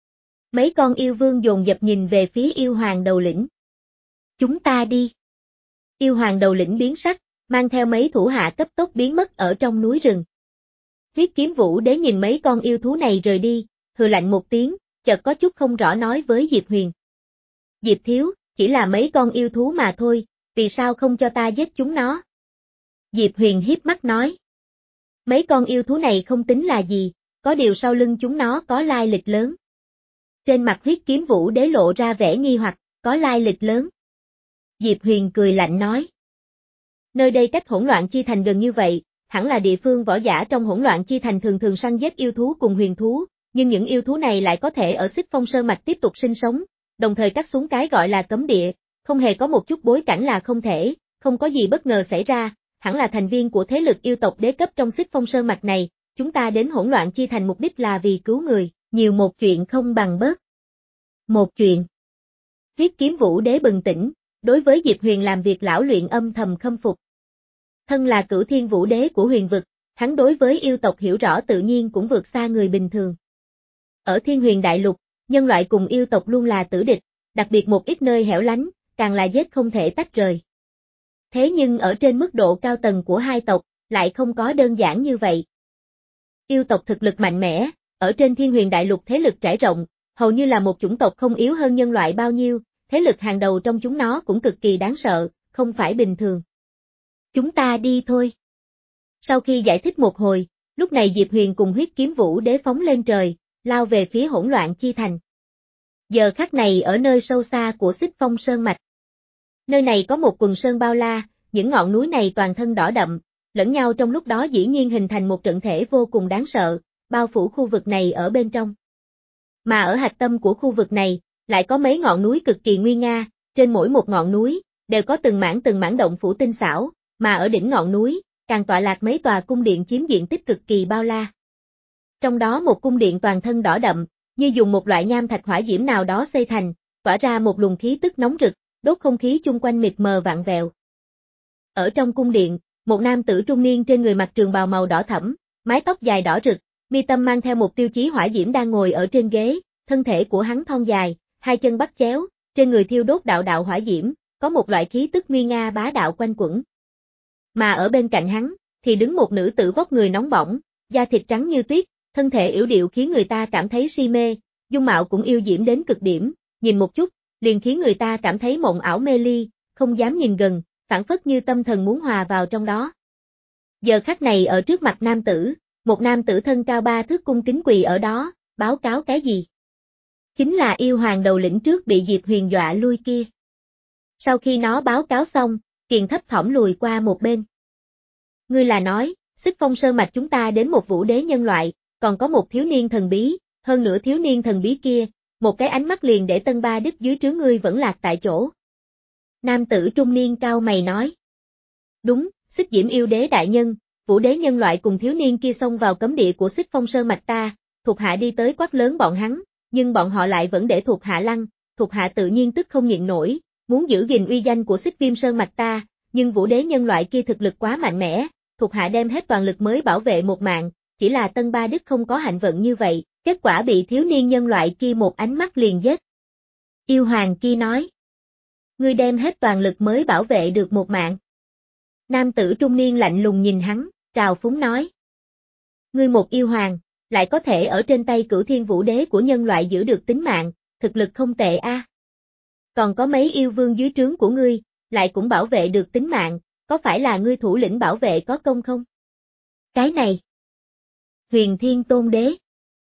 Mấy con yêu vương dồn dập nhìn về phía yêu hoàng đầu lĩnh. Chúng ta đi! Yêu hoàng đầu lĩnh biến sắc, mang theo mấy thủ hạ cấp tốc biến mất ở trong núi rừng. Huyết kiếm vũ đế nhìn mấy con yêu thú này rời đi, hừ lạnh một tiếng, chợt có chút không rõ nói với Diệp Huyền. Diệp thiếu, chỉ là mấy con yêu thú mà thôi, vì sao không cho ta giết chúng nó? Diệp Huyền hiếp mắt nói. Mấy con yêu thú này không tính là gì, có điều sau lưng chúng nó có lai lịch lớn. Trên mặt huyết kiếm vũ đế lộ ra vẻ nghi hoặc, có lai lịch lớn. Diệp Huyền cười lạnh nói. Nơi đây cách hỗn loạn chi thành gần như vậy, hẳn là địa phương võ giả trong hỗn loạn chi thành thường thường săn giết yêu thú cùng huyền thú, nhưng những yêu thú này lại có thể ở Xích Phong Sơn mạch tiếp tục sinh sống, đồng thời cắt xuống cái gọi là cấm địa, không hề có một chút bối cảnh là không thể, không có gì bất ngờ xảy ra, hẳn là thành viên của thế lực yêu tộc đế cấp trong Xích Phong Sơn mạch này, chúng ta đến hỗn loạn chi thành mục đích là vì cứu người, nhiều một chuyện không bằng bớt một chuyện. Huyết kiếm vũ đế bừng tỉnh, đối với Diệp Huyền làm việc lão luyện âm thầm khâm phục. Thân là cửu thiên vũ đế của huyền vực, hắn đối với yêu tộc hiểu rõ tự nhiên cũng vượt xa người bình thường. Ở thiên huyền đại lục, nhân loại cùng yêu tộc luôn là tử địch, đặc biệt một ít nơi hẻo lánh, càng là giết không thể tách rời. Thế nhưng ở trên mức độ cao tầng của hai tộc, lại không có đơn giản như vậy. Yêu tộc thực lực mạnh mẽ, ở trên thiên huyền đại lục thế lực trải rộng, hầu như là một chủng tộc không yếu hơn nhân loại bao nhiêu, thế lực hàng đầu trong chúng nó cũng cực kỳ đáng sợ, không phải bình thường. Chúng ta đi thôi. Sau khi giải thích một hồi, lúc này Diệp Huyền cùng huyết kiếm vũ đế phóng lên trời, lao về phía hỗn loạn chi thành. Giờ khắc này ở nơi sâu xa của Xích Phong Sơn mạch. Nơi này có một quần sơn bao la, những ngọn núi này toàn thân đỏ đậm, lẫn nhau trong lúc đó dĩ nhiên hình thành một trận thể vô cùng đáng sợ, bao phủ khu vực này ở bên trong. Mà ở hạch tâm của khu vực này, lại có mấy ngọn núi cực kỳ nguy nga, trên mỗi một ngọn núi, đều có từng mảng từng mảng động phủ tinh xảo, mà ở đỉnh ngọn núi, càng tọa lạc mấy tòa cung điện chiếm diện tích cực kỳ bao la. Trong đó một cung điện toàn thân đỏ đậm, như dùng một loại nham thạch hỏa diễm nào đó xây thành, tỏa ra một luồng khí tức nóng rực, đốt không khí chung quanh mịt mờ vặn vẹo. Ở trong cung điện, một nam tử trung niên trên người mặc trường bào màu đỏ thẫm, mái tóc dài đỏ rực, mi tâm mang theo một tiêu chí hỏa diễm đang ngồi ở trên ghế, thân thể của hắn thon dài, hai chân bắt chéo, trên người thiêu đốt đạo đạo hỏa diễm, có một loại khí tức nguy nga bá đạo quanh quẩn. Mà ở bên cạnh hắn, thì đứng một nữ tử vóc người nóng bỏng, da thịt trắng như tuyết, thân thể yểu điệu khiến người ta cảm thấy si mê, dung mạo cũng yêu diễm đến cực điểm, nhìn một chút, liền khiến người ta cảm thấy mộng ảo mê ly, không dám nhìn gần, phảng phất như tâm thần muốn hòa vào trong đó. Giờ khắc này ở trước mặt nam tử, một nam tử thân cao ba thước cung kính quỳ ở đó, báo cáo cái gì? Chính là yêu hoàng đầu lĩnh trước bị Diệp Huyền dọa lui kia. Sau khi nó báo cáo xong, Kiền thấp thỏm lùi qua một bên. Ngươi là nói, Xích Phong Sơn mạch chúng ta đến một vũ đế nhân loại, còn có một thiếu niên thần bí, hơn nữa thiếu niên thần bí kia, một cái ánh mắt liền để Tân Ba Đức dưới trướng ngươi vẫn lạc tại chỗ. Nam tử trung niên cao mày nói. Đúng, Xích Diễm yêu đế đại nhân, vũ đế nhân loại cùng thiếu niên kia xông vào cấm địa của Xích Phong Sơn mạch ta, thuộc hạ đi tới quát lớn bọn hắn, nhưng bọn họ lại vẫn để thuộc hạ lăng, thuộc hạ tự nhiên tức không nhịn nổi, muốn giữ gìn uy danh của Xích Viêm Sơn mạch ta, nhưng vũ đế nhân loại kia thực lực quá mạnh mẽ, thuộc hạ đem hết toàn lực mới bảo vệ một mạng, chỉ là Tân Ba Đức không có hạnh vận như vậy, kết quả bị thiếu niên nhân loại kia một ánh mắt liền giết. Yêu hoàng kia nói. Ngươi đem hết toàn lực mới bảo vệ được một mạng. Nam tử trung niên lạnh lùng nhìn hắn, trào phúng nói. Ngươi một yêu hoàng, lại có thể ở trên tay cửu thiên vũ đế của nhân loại giữ được tính mạng, thực lực không tệ a. À. Còn có mấy yêu vương dưới trướng của ngươi, lại cũng bảo vệ được tính mạng, có phải là ngươi thủ lĩnh bảo vệ có công không? Cái này. Huyền Thiên Tôn Đế.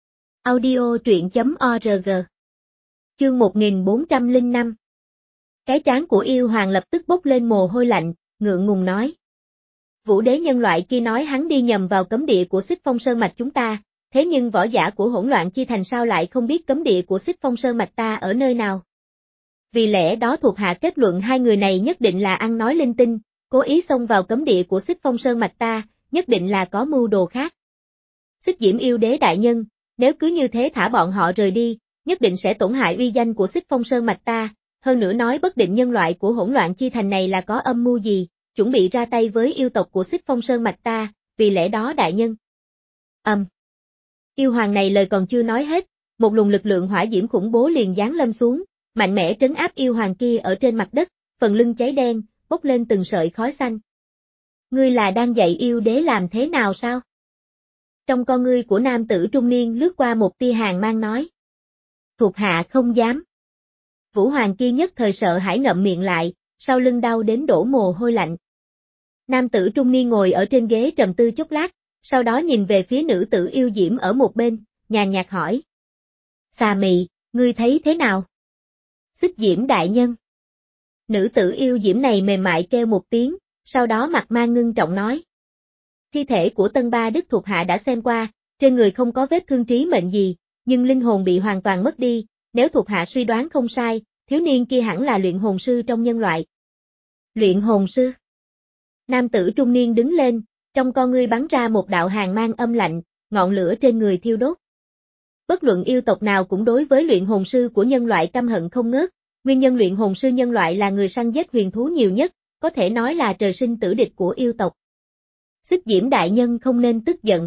Audio truyện chấm org. Chương một nghìn bốn trăm lẻ năm. Cái trán của yêu hoàng lập tức bốc lên mồ hôi lạnh, ngượng ngùng nói. Vũ đế nhân loại kia nói hắn đi nhầm vào cấm địa của Xích Phong Sơn mạch chúng ta, thế nhưng võ giả của hỗn loạn chi thành sao lại không biết cấm địa của Xích Phong Sơn mạch ta ở nơi nào? Vì lẽ đó thuộc hạ kết luận hai người này nhất định là ăn nói linh tinh, cố ý xông vào cấm địa của Xích Phong Sơn mạch ta, nhất định là có mưu đồ khác. Xích Diễm yêu đế đại nhân, nếu cứ như thế thả bọn họ rời đi, nhất định sẽ tổn hại uy danh của Xích Phong Sơn mạch ta, hơn nữa nói bất định nhân loại của hỗn loạn chi thành này là có âm mưu gì, chuẩn bị ra tay với yêu tộc của Xích Phong Sơn mạch ta, vì lẽ đó đại nhân. Âm. Um. Yêu hoàng này lời còn chưa nói hết, một luồng lực lượng hỏa diễm khủng bố liền giáng lâm xuống, mạnh mẽ trấn áp yêu hoàng kia ở trên mặt đất, phần lưng cháy đen, bốc lên từng sợi khói xanh. Ngươi là đang dạy yêu đế làm thế nào sao? Trong con ngươi của nam tử trung niên lướt qua một tia hàn mang nói. Thuộc hạ không dám. Vũ hoàng kia nhất thời sợ hãi ngậm miệng lại, sau lưng đau đến đổ mồ hôi lạnh. Nam tử trung niên ngồi ở trên ghế trầm tư chốc lát, sau đó nhìn về phía nữ tử yêu diễm ở một bên, nhàn nhạt hỏi. Xà Mị, ngươi thấy thế nào? Xích Diễm đại nhân. Nữ tử yêu diễm này mềm mại kêu một tiếng, sau đó mặt mang ngưng trọng nói. Thi thể của Tân Ba Đức thuộc hạ đã xem qua, trên người không có vết thương trí mệnh gì, nhưng linh hồn bị hoàn toàn mất đi, nếu thuộc hạ suy đoán không sai, thiếu niên kia hẳn là luyện hồn sư trong nhân loại. Luyện hồn sư? Nam tử trung niên đứng lên, trong con ngươi bắn ra một đạo hàn mang âm lạnh, ngọn lửa trên người thiêu đốt. Bất luận yêu tộc nào cũng đối với luyện hồn sư của nhân loại căm hận không ngớt, nguyên nhân luyện hồn sư nhân loại là người săn giết huyền thú nhiều nhất, có thể nói là trời sinh tử địch của yêu tộc. Xích Diễm đại nhân không nên tức giận.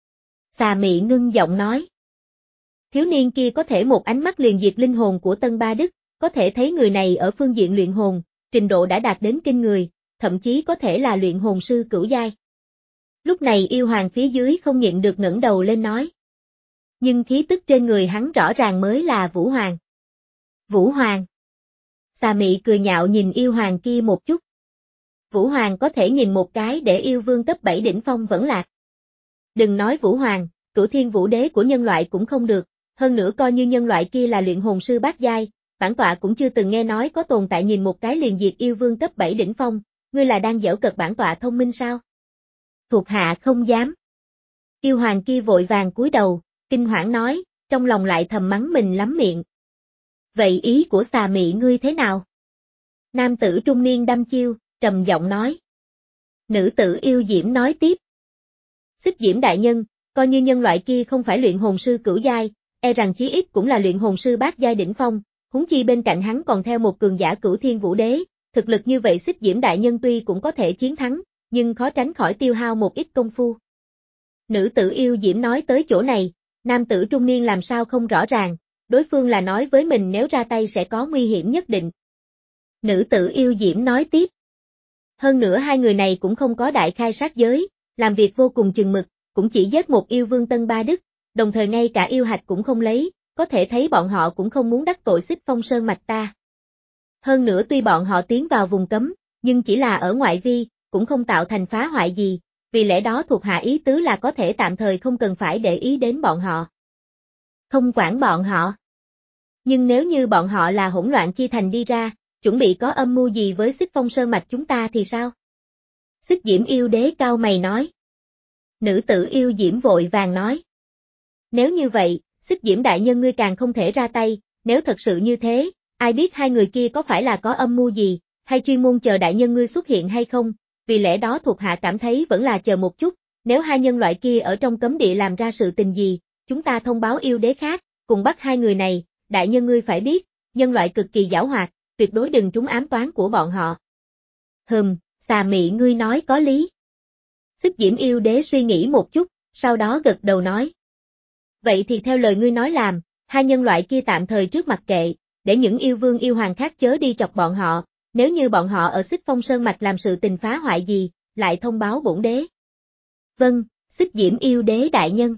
Xà Mị ngưng giọng nói. Thiếu niên kia có thể một ánh mắt liền diệt linh hồn của Tân Ba Đức, có thể thấy người này ở phương diện luyện hồn, trình độ đã đạt đến kinh người, thậm chí có thể là luyện hồn sư cửu giai. Lúc này yêu hoàng phía dưới không nhịn được ngẩng đầu lên nói. Nhưng khí tức trên người hắn rõ ràng mới là Vũ Hoàng. Vũ Hoàng. Xà Mị cười nhạo nhìn yêu hoàng kia một chút. Vũ Hoàng có thể nhìn một cái để yêu vương cấp bảy đỉnh phong vẫn lạc. Đừng nói Vũ Hoàng, Cửu Thiên Vũ Đế của nhân loại cũng không được, hơn nữa coi như nhân loại kia là luyện hồn sư bát giai, bản tọa cũng chưa từng nghe nói có tồn tại nhìn một cái liền diệt yêu vương cấp bảy đỉnh phong, ngươi là đang giễu cợt bản tọa thông minh sao? Thuộc hạ không dám. Yêu hoàng kia vội vàng cúi đầu, kinh hoảng nói, trong lòng lại thầm mắng mình lắm miệng. Vậy ý của Xà Mị ngươi thế nào? Nam tử trung niên đăm chiêu, trầm giọng nói. Nữ tử yêu diễm nói tiếp. Xích Diễm đại nhân, coi như nhân loại kia không phải luyện hồn sư cửu giai, e rằng chí ít cũng là luyện hồn sư bát giai đỉnh phong, huống chi bên cạnh hắn còn theo một cường giả Cửu Thiên Vũ Đế, thực lực như vậy Xích Diễm đại nhân tuy cũng có thể chiến thắng, nhưng khó tránh khỏi tiêu hao một ít công phu. Nữ tử yêu diễm nói tới chỗ này, nam tử trung niên làm sao không rõ ràng, đối phương là nói với mình nếu ra tay sẽ có nguy hiểm nhất định. Nữ tử yêu diễm nói tiếp. Hơn nữa hai người này cũng không có đại khai sát giới, làm việc vô cùng chừng mực, cũng chỉ giết một yêu vương Tân Ba Đức, đồng thời ngay cả yêu hạch cũng không lấy, có thể thấy bọn họ cũng không muốn đắc tội Xích Phong Sơn mạch ta. Hơn nữa tuy bọn họ tiến vào vùng cấm, nhưng chỉ là ở ngoại vi, cũng không tạo thành phá hoại gì, vì lẽ đó thuộc hạ ý tứ là có thể tạm thời không cần phải để ý đến bọn họ. Không quản bọn họ. Nhưng nếu như bọn họ là hỗn loạn chi thành đi ra, chuẩn bị có âm mưu gì với Xích Phong Sơn mạch chúng ta thì sao? Xích Diễm yêu đế cao mày nói. Nữ tử yêu diễm vội vàng nói. Nếu như vậy, Xích Diễm đại nhân ngươi càng không thể ra tay, nếu thật sự như thế, ai biết hai người kia có phải là có âm mưu gì, hay chuyên môn chờ đại nhân ngươi xuất hiện hay không, vì lẽ đó thuộc hạ cảm thấy vẫn là chờ một chút, nếu hai nhân loại kia ở trong cấm địa làm ra sự tình gì, chúng ta thông báo yêu đế khác, cùng bắt hai người này, đại nhân ngươi phải biết, nhân loại cực kỳ giảo hoạt, tuyệt đối đừng trúng ám toán của bọn họ. Hừm, Xà Mị ngươi nói có lý. Xích Diễm yêu đế suy nghĩ một chút, sau đó gật đầu nói. Vậy thì theo lời ngươi nói làm, hai nhân loại kia tạm thời trước mặc kệ, để những yêu vương yêu hoàng khác chớ đi chọc bọn họ, nếu như bọn họ ở Xích Phong Sơn mạch làm sự tình phá hoại gì, lại thông báo bổn đế. Vâng, Xích Diễm yêu đế đại nhân.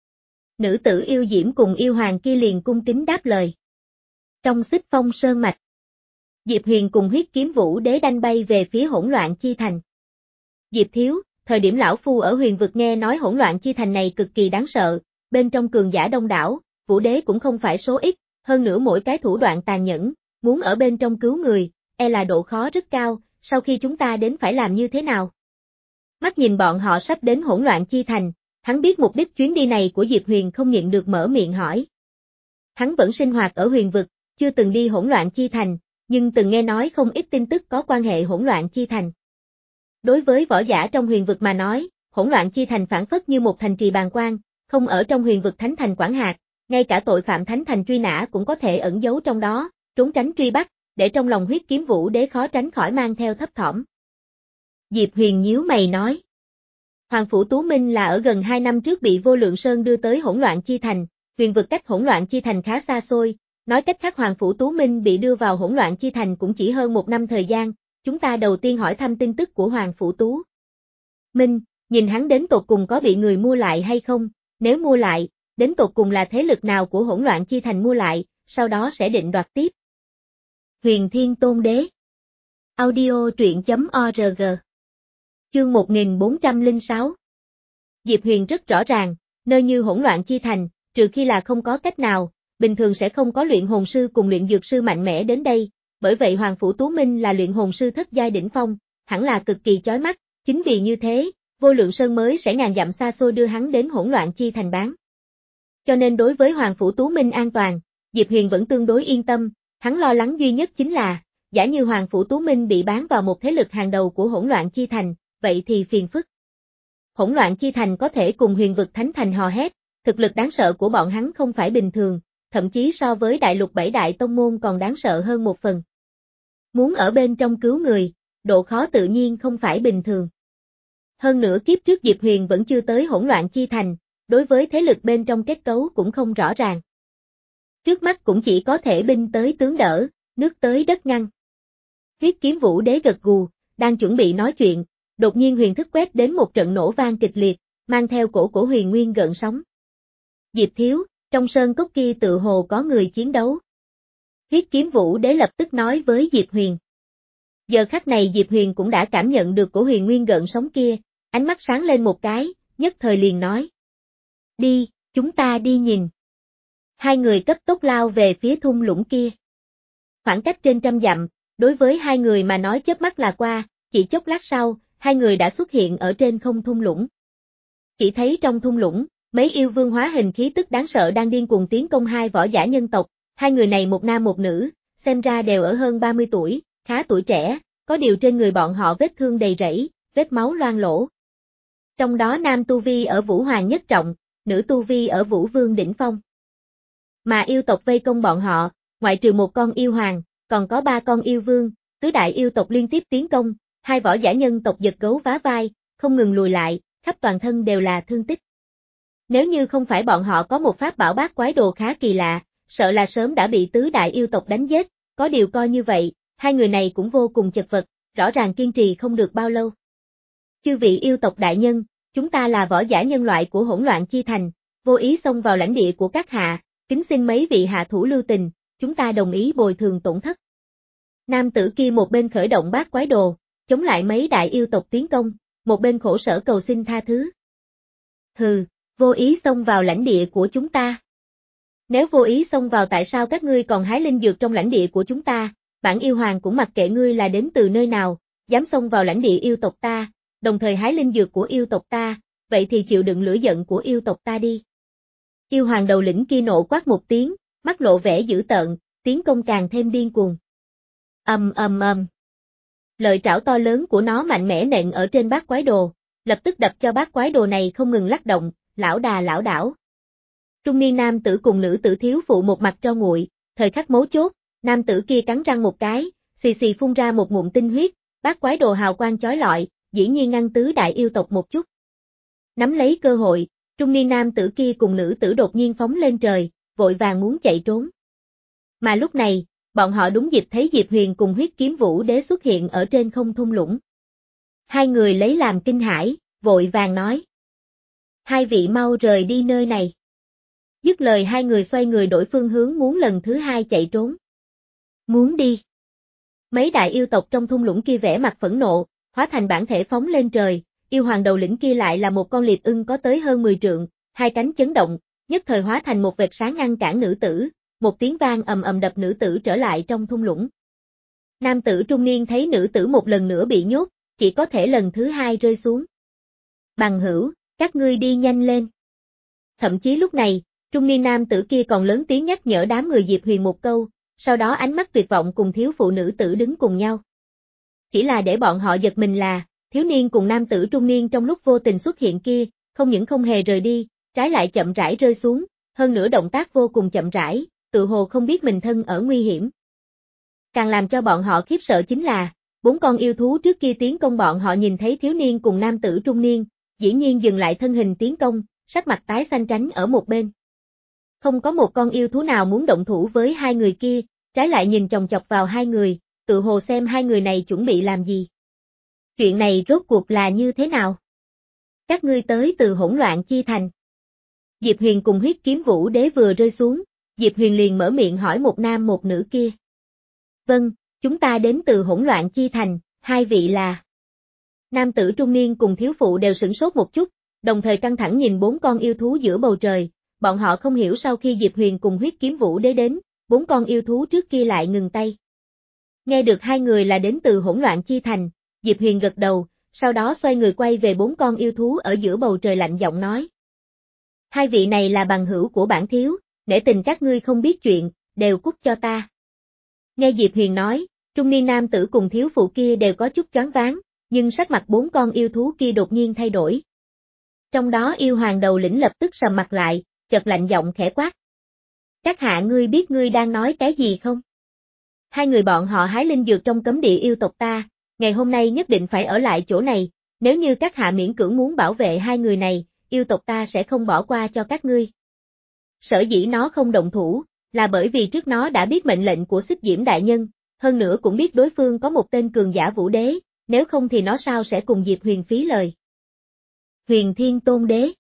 Nữ tử yêu diễm cùng yêu hoàng kia liền cung kính đáp lời. Trong Xích Phong Sơn mạch, Diệp Huyền cùng Huyết Kiếm Vũ Đế đanh bay về phía hỗn loạn chi thành. Diệp thiếu, thời điểm lão phu ở Huyền vực nghe nói hỗn loạn chi thành này cực kỳ đáng sợ, bên trong cường giả đông đảo, Vũ Đế cũng không phải số ít, hơn nữa mỗi cái thủ đoạn tàn nhẫn, muốn ở bên trong cứu người, e là độ khó rất cao, sau khi chúng ta đến phải làm như thế nào? Mắt nhìn bọn họ sắp đến hỗn loạn chi thành, Hắn biết mục đích chuyến đi này của Diệp Huyền, không nhịn được mở miệng hỏi. Hắn vẫn sinh hoạt ở huyền vực, chưa từng đi hỗn loạn chi thành, nhưng từng nghe nói không ít tin tức có quan hệ hỗn loạn chi thành. Đối với võ giả trong huyền vực mà nói, hỗn loạn chi thành phản phất như một thành trì bàng quan, không ở trong huyền vực thánh thành quản hạt, ngay cả tội phạm thánh thành truy nã cũng có thể ẩn giấu trong đó, trốn tránh truy bắt, để trong lòng Huyết Kiếm Vũ Đế khó tránh khỏi mang theo thấp thỏm. Diệp Huyền nhíu mày nói. Hoàng phủ Tú Minh là ở gần hai năm trước bị Vô Lượng Sơn đưa tới hỗn loạn chi thành, huyền vực cách hỗn loạn chi thành khá xa xôi, nói cách khác Hoàng phủ Tú Minh bị đưa vào hỗn loạn chi thành cũng chỉ hơn một năm thời gian, chúng ta đầu tiên hỏi thăm tin tức của Hoàng phủ Tú Minh, nhìn hắn đến tột cùng có bị người mua lại hay không, nếu mua lại, đến tột cùng là thế lực nào của hỗn loạn chi thành mua lại, sau đó sẽ định đoạt tiếp. Huyền Thiên Tôn Đế. Audio truyện chấm org. Chương một nghìn bốn trăm lẻ sáu. Diệp Huyền rất rõ ràng, nơi như hỗn loạn chi thành, trừ khi là không có cách nào, bình thường sẽ không có luyện hồn sư cùng luyện dược sư mạnh mẽ đến đây, bởi vậy Hoàng phủ Tú Minh là luyện hồn sư thất giai đỉnh phong, hẳn là cực kỳ chói mắt, chính vì như thế, Vô Lượng Sơn mới sẽ ngàn dặm xa xôi đưa hắn đến hỗn loạn chi thành bán. Cho nên đối với Hoàng phủ Tú Minh an toàn, Diệp Huyền vẫn tương đối yên tâm, hắn lo lắng duy nhất chính là, giả như Hoàng phủ Tú Minh bị bán vào một thế lực hàng đầu của hỗn loạn chi thành, vậy thì phiền phức. Hỗn loạn chi thành có thể cùng huyền vực thánh thành hò hét, thực lực đáng sợ của bọn hắn không phải bình thường, thậm chí so với đại lục bảy đại tông môn còn đáng sợ hơn một phần. Muốn ở bên trong cứu người, độ khó tự nhiên không phải bình thường. Hơn nữa kiếp trước Diệp Huyền vẫn chưa tới hỗn loạn chi thành, đối với thế lực bên trong kết cấu cũng không rõ ràng. Trước mắt cũng chỉ có thể binh tới tướng đỡ, nước tới đất ngăn. Huyết Kiếm Vũ Đế gật gù, đang chuẩn bị nói chuyện, đột nhiên huyền thức quét đến một trận nổ vang kịch liệt, mang theo cổ cổ huyền nguyên gợn sóng. Diệp thiếu, trong sơn cốc kia tự hồ có người chiến đấu. Huyết Kiếm Vũ Đế lập tức nói với Diệp Huyền. Giờ khắc này Diệp Huyền cũng đã cảm nhận được cổ huyền nguyên gợn sóng kia, ánh mắt sáng lên một cái, nhất thời liền nói. Đi, chúng ta đi nhìn. Hai người cấp tốc lao về phía thung lũng kia. Khoảng cách trên trăm dặm, đối với hai người mà nói chớp mắt là qua, chỉ chốc lát sau, hai người đã xuất hiện ở trên không thung lũng. Chỉ thấy trong thung lũng, mấy yêu vương hóa hình khí tức đáng sợ đang điên cuồng tiến công hai võ giả nhân tộc, hai người này một nam một nữ, xem ra đều ở hơn ba mươi tuổi, khá tuổi trẻ, có điều trên người bọn họ vết thương đầy rẫy, vết máu loang lổ. Trong đó nam tu vi ở Vũ Hoàng nhất trọng, nữ tu vi ở Vũ Vương đỉnh phong. Mà yêu tộc vây công bọn họ, ngoại trừ một con yêu hoàng, còn có ba con yêu vương, tứ đại yêu tộc liên tiếp tiến công, hai võ giả nhân tộc giật gấu vá vai, không ngừng lùi lại, khắp toàn thân đều là thương tích. Nếu như không phải bọn họ có một pháp bảo bát quái đồ khá kỳ lạ, sợ là sớm đã bị tứ đại yêu tộc đánh giết, có điều coi như vậy, hai người này cũng vô cùng chật vật, rõ ràng kiên trì không được bao lâu. Chư vị yêu tộc đại nhân, chúng ta là võ giả nhân loại của hỗn loạn chi thành, vô ý xông vào lãnh địa của các hạ, kính xin mấy vị hạ thủ lưu tình, chúng ta đồng ý bồi thường tổn thất. Nam tử kia một bên khởi động bát quái đồ, chống lại mấy đại yêu tộc tiến công, một bên khổ sở cầu xin tha thứ. Hừ, vô ý xông vào lãnh địa của chúng ta. Nếu vô ý xông vào tại sao các ngươi còn hái linh dược trong lãnh địa của chúng ta, bản yêu hoàng cũng mặc kệ ngươi là đến từ nơi nào, dám xông vào lãnh địa yêu tộc ta, đồng thời hái linh dược của yêu tộc ta, vậy thì chịu đựng lửa giận của yêu tộc ta đi. Yêu hoàng đầu lĩnh kia nộ quát một tiếng, mắt lộ vẻ dữ tợn, tiến công càng thêm điên cuồng. Ầm ầm ầm. Lợi trảo to lớn của nó mạnh mẽ nện ở trên bát quái đồ, lập tức đập cho bát quái đồ này không ngừng lắc động, lão đà lão đảo. Trung niên nam tử cùng nữ tử thiếu phụ một mặt tro nguội, thời khắc mấu chốt, nam tử kia cắn răng một cái, xì xì phun ra một ngụm tinh huyết, bát quái đồ hào quang chói lọi, dĩ nhiên ngăn tứ đại yêu tộc một chút. Nắm lấy cơ hội, trung niên nam tử kia cùng nữ tử đột nhiên phóng lên trời, vội vàng muốn chạy trốn. Mà lúc này, bọn họ đúng dịp thấy Diệp Huyền cùng Huyết Kiếm Vũ Đế xuất hiện ở trên không thung lũng. Hai người lấy làm kinh hãi, vội vàng nói. Hai vị mau rời đi nơi này. Dứt lời hai người xoay người đổi phương hướng muốn lần thứ hai chạy trốn. Muốn đi. Mấy đại yêu tộc trong thung lũng kia vẻ mặt phẫn nộ, hóa thành bản thể phóng lên trời, yêu hoàng đầu lĩnh kia lại là một con liệp ưng có tới hơn mười trượng, hai cánh chấn động, nhất thời hóa thành một vệt sáng ngăn cản nữ tử, một tiếng vang ầm ầm đập nữ tử trở lại trong thung lũng. Nam tử trung niên thấy nữ tử một lần nữa bị nhốt, chỉ có thể lần thứ hai rơi xuống. Bằng hữu, Các ngươi đi nhanh lên. Thậm chí lúc này, trung niên nam tử kia còn lớn tiếng nhắc nhở đám người Diệp Huyền một câu, sau đó ánh mắt tuyệt vọng cùng thiếu phụ nữ tử đứng cùng nhau. Chỉ là để bọn họ giật mình là, thiếu niên cùng nam tử trung niên trong lúc vô tình xuất hiện kia, không những không hề rời đi, trái lại chậm rãi rơi xuống, hơn nữa động tác vô cùng chậm rãi, tự hồ không biết mình thân ở nguy hiểm. Càng làm cho bọn họ khiếp sợ chính là, bốn con yêu thú trước kia tiến công bọn họ nhìn thấy thiếu niên cùng nam tử trung niên, dĩ nhiên dừng lại thân hình tiến công, sắc mặt tái xanh tránh ở một bên. Không có một con yêu thú nào muốn động thủ với hai người kia, trái lại nhìn chòng chọc vào hai người, tự hồ xem hai người này chuẩn bị làm gì. Chuyện này rốt cuộc là như thế nào? Các ngươi tới từ Hỗn Loạn Chi Thành. Diệp Huyền cùng Huyết Kiếm Vũ Đế vừa rơi xuống, Diệp Huyền liền mở miệng hỏi một nam một nữ kia. Vâng, chúng ta đến từ Hỗn Loạn Chi Thành, hai vị là... Nam tử trung niên cùng thiếu phụ đều sửng sốt một chút, đồng thời căng thẳng nhìn bốn con yêu thú giữa bầu trời, bọn họ không hiểu sau khi Diệp Huyền cùng Huyết Kiếm Vũ Đế đến, bốn con yêu thú trước kia lại ngừng tay. Nghe được hai người là đến từ Hỗn Loạn Chi Thành, Diệp Huyền gật đầu, sau đó xoay người quay về bốn con yêu thú ở giữa bầu trời lạnh giọng nói. Hai vị này là bằng hữu của bản thiếu, nể tình các ngươi không biết chuyện, đều cút cho ta. Nghe Diệp Huyền nói, trung niên nam tử cùng thiếu phụ kia đều có chút choáng váng, nhưng sắc mặt bốn con yêu thú kia đột nhiên thay đổi. Trong đó yêu hoàng đầu lĩnh lập tức sầm mặt lại, chợt lạnh giọng khẽ quát. Các hạ ngươi biết ngươi đang nói cái gì không? Hai người bọn họ hái linh dược trong cấm địa yêu tộc ta, ngày hôm nay nhất định phải ở lại chỗ này, nếu như các hạ miễn cưỡng muốn bảo vệ hai người này, yêu tộc ta sẽ không bỏ qua cho các ngươi. Sở dĩ nó không động thủ, là bởi vì trước nó đã biết mệnh lệnh của Xích Diễm Đại Nhân, hơn nữa cũng biết đối phương có một tên cường giả vũ đế, nếu không thì nó sao sẽ cùng Diệp Huyền phí lời. Huyền Thiên Tôn Đế.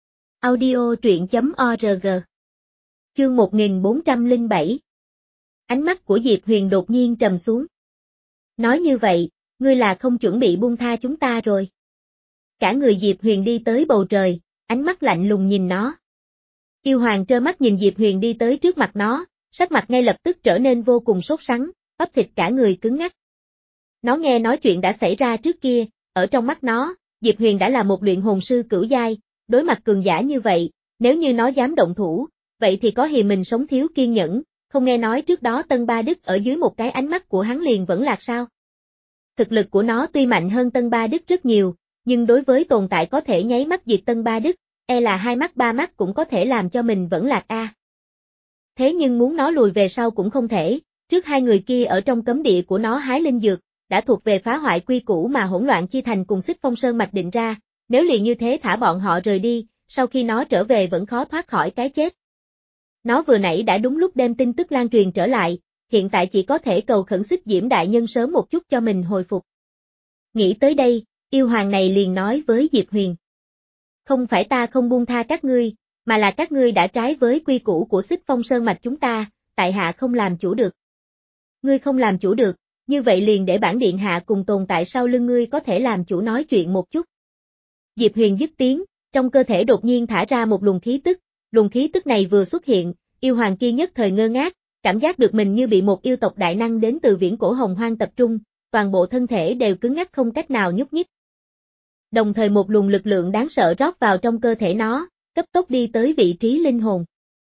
Audio truyện chấm org. Chương một nghìn bốn trăm lẻ bảy. Ánh mắt của Diệp Huyền đột nhiên trầm xuống. Nói như vậy, ngươi là không chuẩn bị buông tha chúng ta rồi. Cả người Diệp Huyền đi tới bầu trời, ánh mắt lạnh lùng nhìn nó. Yêu hoàng trơ mắt nhìn Diệp Huyền đi tới trước mặt nó, sắc mặt ngay lập tức trở nên vô cùng sốt sắng, bắp thịt cả người cứng ngắc. Nó nghe nói chuyện đã xảy ra trước kia, ở trong mắt nó, Diệp Huyền đã là một luyện hồn sư cửu giai, đối mặt cường giả như vậy, nếu như nó dám động thủ, vậy thì có hì mình sống thiếu kiên nhẫn, không nghe nói trước đó Tân Ba Đức ở dưới một cái ánh mắt của hắn liền vẫn lạc sao. Thực lực của nó tuy mạnh hơn Tân Ba Đức rất nhiều, nhưng đối với tồn tại có thể nháy mắt diệt Tân Ba Đức, e là hai mắt ba mắt cũng có thể làm cho mình vẫn lạc a. Thế nhưng muốn nó lùi về sau cũng không thể, trước hai người kia ở trong cấm địa của nó hái linh dược, đã thuộc về phá hoại quy củ mà Hỗn Loạn Chi Thành cùng Xích Phong Sơn mạch định ra, nếu liền như thế thả bọn họ rời đi, sau khi nó trở về vẫn khó thoát khỏi cái chết. Nó vừa nãy đã đúng lúc đem tin tức lan truyền trở lại, hiện tại chỉ có thể cầu khẩn Xích Diễm Đại Nhân sớm một chút cho mình hồi phục. Nghĩ tới đây, yêu hoàng này liền nói với Diệp Huyền. Không phải ta không buông tha các ngươi, mà là các ngươi đã trái với quy củ của Xích Phong Sơn mạch chúng ta, tại hạ không làm chủ được. Ngươi không làm chủ được, như vậy liền để bản điện hạ cùng tồn tại sau lưng ngươi có thể làm chủ nói chuyện một chút. Diệp Huyền dứt tiếng, trong cơ thể đột nhiên thả ra một luồng khí tức, luồng khí tức này vừa xuất hiện, yêu hoàng kia nhất thời ngơ ngác, cảm giác được mình như bị một yêu tộc đại năng đến từ viễn cổ hồng hoang tập trung, toàn bộ thân thể đều cứng ngắc không cách nào nhúc nhích. Đồng thời một luồng lực lượng đáng sợ rót vào trong cơ thể nó, cấp tốc đi tới vị trí linh hồn.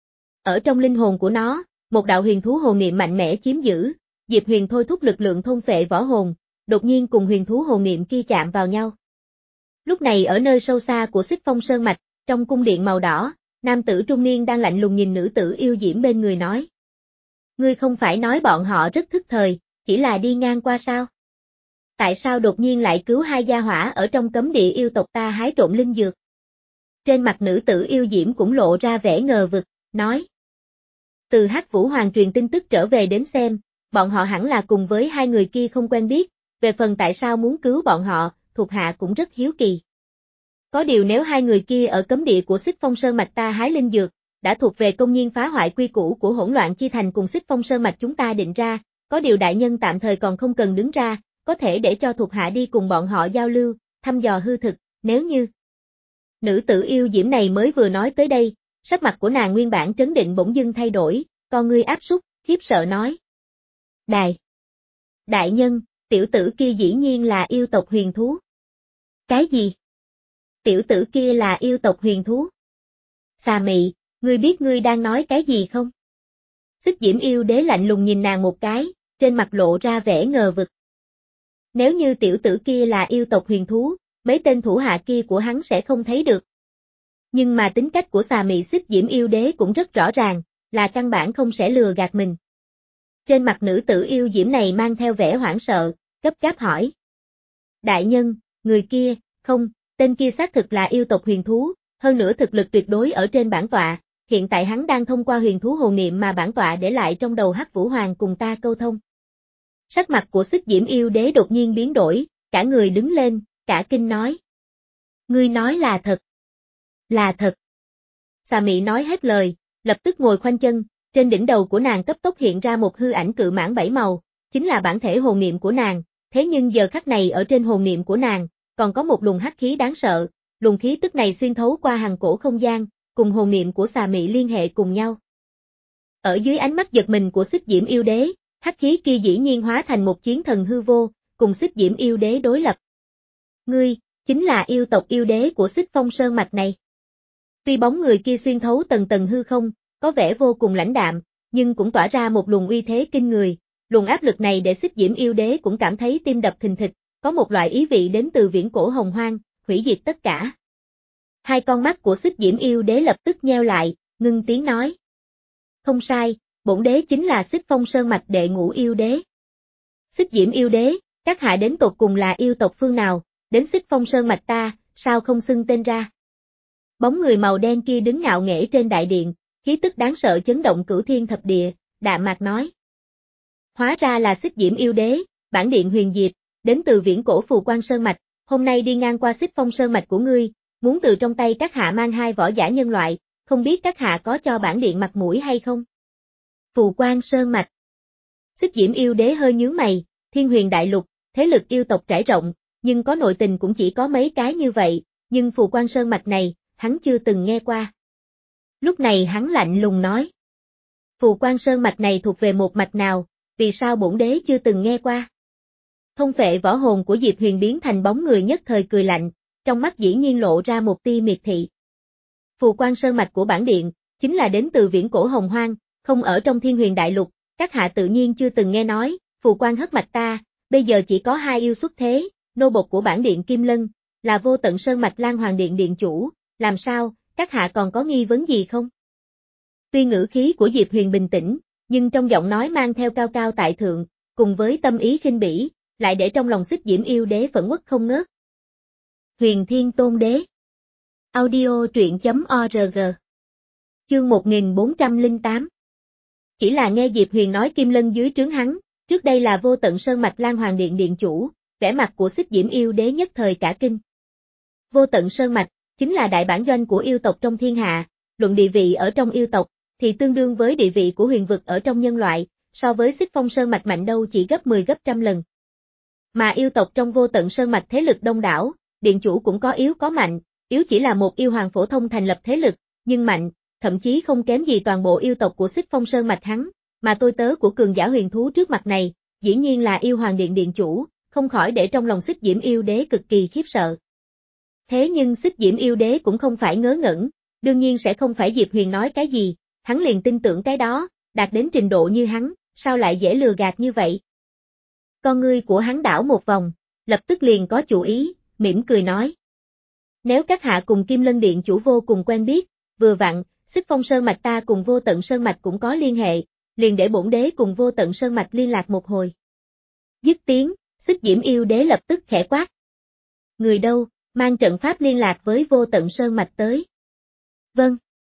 Ở trong linh hồn của nó, một đạo huyền thú hồn niệm mạnh mẽ chiếm giữ, Diệp Huyền thôi thúc lực lượng thôn phệ võ hồn, đột nhiên cùng huyền thú hồn niệm kia chạm vào nhau. Lúc này ở nơi sâu xa của Xích Phong Sơn mạch, trong cung điện màu đỏ, nam tử trung niên đang lạnh lùng nhìn nữ tử yêu diễm bên người nói. Ngươi không phải nói bọn họ rất thức thời, chỉ là đi ngang qua sao? Tại sao đột nhiên lại cứu hai gia hỏa ở trong cấm địa yêu tộc ta hái trộm linh dược? Trên mặt nữ tử yêu diễm cũng lộ ra vẻ ngờ vực, nói. Từ Hắc Vũ Hoàng truyền tin tức trở về đến xem, bọn họ hẳn là cùng với hai người kia không quen biết, về phần tại sao muốn cứu bọn họ, thuộc hạ cũng rất hiếu kỳ. Có điều nếu hai người kia ở cấm địa của Xích Phong Sơn mạch ta hái linh dược, đã thuộc về công nhiên phá hoại quy củ của Hỗn Loạn Chi Thành cùng Xích Phong Sơn mạch chúng ta định ra, có điều đại nhân tạm thời còn không cần đứng ra, có thể để cho thuộc hạ đi cùng bọn họ giao lưu, thăm dò hư thực, nếu như. Nữ tử yêu diễm này mới vừa nói tới đây, sắc mặt của nàng nguyên bản trấn định bỗng dưng thay đổi, con ngươi áp súc, khiếp sợ nói. Đài! Đại nhân, tiểu tử kia dĩ nhiên là yêu tộc huyền thú. Cái gì? Tiểu tử kia là yêu tộc huyền thú. Xà Mị, ngươi biết ngươi đang nói cái gì không? Xích Diễm yêu đế lạnh lùng nhìn nàng một cái, trên mặt lộ ra vẻ ngờ vực. Nếu như tiểu tử kia là yêu tộc huyền thú, mấy tên thủ hạ kia của hắn sẽ không thấy được. Nhưng mà tính cách của Xà Mị Xích Diễm yêu đế cũng rất rõ ràng, là căn bản không sẽ lừa gạt mình. Trên mặt nữ tử yêu diễm này mang theo vẻ hoảng sợ, gấp gáp hỏi. Đại nhân, người kia, không, tên kia xác thực là yêu tộc huyền thú, hơn nữa thực lực tuyệt đối ở trên bản tọa, hiện tại hắn đang thông qua huyền thú hồn niệm mà bản tọa để lại trong đầu Hắc Vũ Hoàng cùng ta câu thông. Sắc mặt của Xích Diễm yêu đế đột nhiên biến đổi, cả người đứng lên, cả kinh nói. Ngươi nói là thật. Là thật. Xà Mị nói hết lời, lập tức ngồi khoanh chân, trên đỉnh đầu của nàng cấp tốc hiện ra một hư ảnh cự mãng bảy màu, chính là bản thể hồn niệm của nàng, thế nhưng giờ khắc này ở trên hồn niệm của nàng, còn có một luồng hắc khí đáng sợ, luồng khí tức này xuyên thấu qua hằng cổ không gian, cùng hồn niệm của Xà Mị liên hệ cùng nhau. Ở dưới ánh mắt giật mình của Xích Diễm yêu đế, hắc khí kia dĩ nhiên hóa thành một chiến thần hư vô, cùng Xích Diễm yêu đế đối lập. Ngươi, chính là yêu tộc yêu đế của Xích Phong Sơn mạch này. Tuy bóng người kia xuyên thấu tầng tầng hư không, có vẻ vô cùng lãnh đạm, nhưng cũng tỏa ra một luồng uy thế kinh người, luồng áp lực này để Xích Diễm yêu đế cũng cảm thấy tim đập thình thịch, có một loại ý vị đến từ viễn cổ hồng hoang, hủy diệt tất cả. Hai con mắt của Xích Diễm yêu đế lập tức nheo lại, ngưng tiếng nói. Không sai, bổn đế chính là Xích Phong Sơn mạch đệ ngũ yêu đế. Xích Diễm yêu đế, các hạ đến tột cùng là yêu tộc phương nào, đến Xích Phong Sơn mạch ta, sao không xưng tên ra? Bóng người màu đen kia đứng ngạo nghễ trên đại điện, khí tức đáng sợ chấn động cửu thiên thập địa, đạm mạc nói. Hóa ra là Xích Diễm yêu đế, bản điện huyền diệp, đến từ viễn cổ Phù Quang Sơn mạch, hôm nay đi ngang qua Xích Phong Sơn mạch của ngươi, muốn từ trong tay các hạ mang hai võ giả nhân loại, không biết các hạ có cho bản điện mặt mũi hay không? Phù Quang Sơn mạch. Xích Diễm yêu đế hơi nhướng mày, Thiên Huyền đại lục, thế lực yêu tộc trải rộng, nhưng có nội tình cũng chỉ có mấy cái như vậy, nhưng Phù Quang Sơn mạch này, hắn chưa từng nghe qua. Lúc này hắn lạnh lùng nói. Phù Quang Sơn mạch này thuộc về một mạch nào, vì sao bổn đế chưa từng nghe qua? Thông phệ võ hồn của Diệp Huyền biến thành bóng người nhất thời cười lạnh, trong mắt dĩ nhiên lộ ra một tia miệt thị. Phù Quang Sơn mạch của bản điện, chính là đến từ viễn cổ hồng hoang, không ở trong Thiên Huyền đại lục, các hạ tự nhiên chưa từng nghe nói, Phù Quang hất mạch ta, bây giờ chỉ có hai yêu xuất thế, nô bộc của bản điện Kim Lân, là Vô Tận Sơn mạch Lan Hoàng điện điện chủ, làm sao, các hạ còn có nghi vấn gì không? Tuy ngữ khí của Diệp Huyền bình tĩnh, nhưng trong giọng nói mang theo cao cao tại thượng, cùng với tâm ý khinh bỉ, lại để trong lòng Xích Diễm yêu đế phẫn uất không ngớt. Huyền Thiên Tôn Đế. Audio truyện chấm org. Chương một nghìn bốn trăm lẻ tám. Chỉ là nghe Diệp Huyền nói Kim Lân dưới trướng hắn, trước đây là Vô Tận Sơn mạch Lan Hoàng điện điện chủ, vẻ mặt của Xích Diễm yêu đế nhất thời cả kinh. Vô Tận Sơn mạch chính là đại bản doanh của yêu tộc trong thiên hạ, luận địa vị ở trong yêu tộc thì tương đương với địa vị của huyền vực ở trong nhân loại, so với Xích Phong Sơn mạch mạnh đâu chỉ gấp mười gấp trăm lần. Mà yêu tộc trong Vô Tận Sơn mạch thế lực đông đảo, điện chủ cũng có yếu có mạnh, yếu chỉ là một yêu hoàng phổ thông thành lập thế lực, nhưng mạnh, thậm chí không kém gì toàn bộ yêu tộc của Xích Phong Sơn mạch hắn, mà tôi tớ của cường giả huyền thú trước mặt này, dĩ nhiên là yêu hoàng điện điện chủ, không khỏi để trong lòng Xích Diễm yêu đế cực kỳ khiếp sợ. Thế nhưng Xích Diễm yêu đế cũng không phải ngớ ngẩn, đương nhiên sẽ không phải Diệp Huyền nói cái gì, hắn liền tin tưởng cái đó, đạt đến trình độ như hắn, sao lại dễ lừa gạt như vậy? Con ngươi của hắn đảo một vòng, lập tức liền có chủ ý, mỉm cười nói. Nếu các hạ cùng Kim Lân điện chủ vô cùng quen biết, vừa vặn, Xích Phong Sơn mạch ta cùng Vô Tận Sơn mạch cũng có liên hệ, liền để bổn đế cùng Vô Tận Sơn mạch liên lạc một hồi. Dứt tiếng, Xích Diễm yêu đế lập tức khẽ quát. Người đâu, mang trận pháp liên lạc với Vô Tận Sơn mạch tới. Vâng.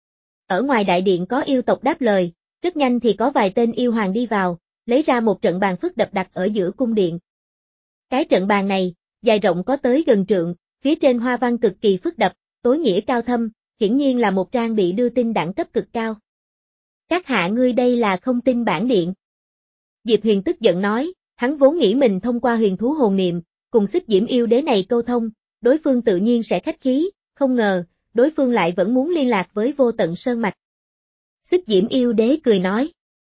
Ở ngoài đại điện có yêu tộc đáp lời, rất nhanh thì có vài tên yêu hoàng đi vào, lấy ra một trận bàn phức đập đặt ở giữa cung điện. Cái trận bàn này, dài rộng có tới gần trượng, phía trên hoa văn cực kỳ phức đập, tối nghĩa cao thâm, hiển nhiên là một trang bị đưa tin đẳng cấp cực cao. Các hạ ngươi đây là không tin bản điện. Diệp Huyền tức giận nói, hắn vốn nghĩ mình thông qua huyền thú hồn niệm, cùng Xích Diễm yêu đế này câu thông, đối phương tự nhiên sẽ khách khí, không ngờ, đối phương lại vẫn muốn liên lạc với Vô Tận Sơn mạch. Xích Diễm yêu đế cười nói.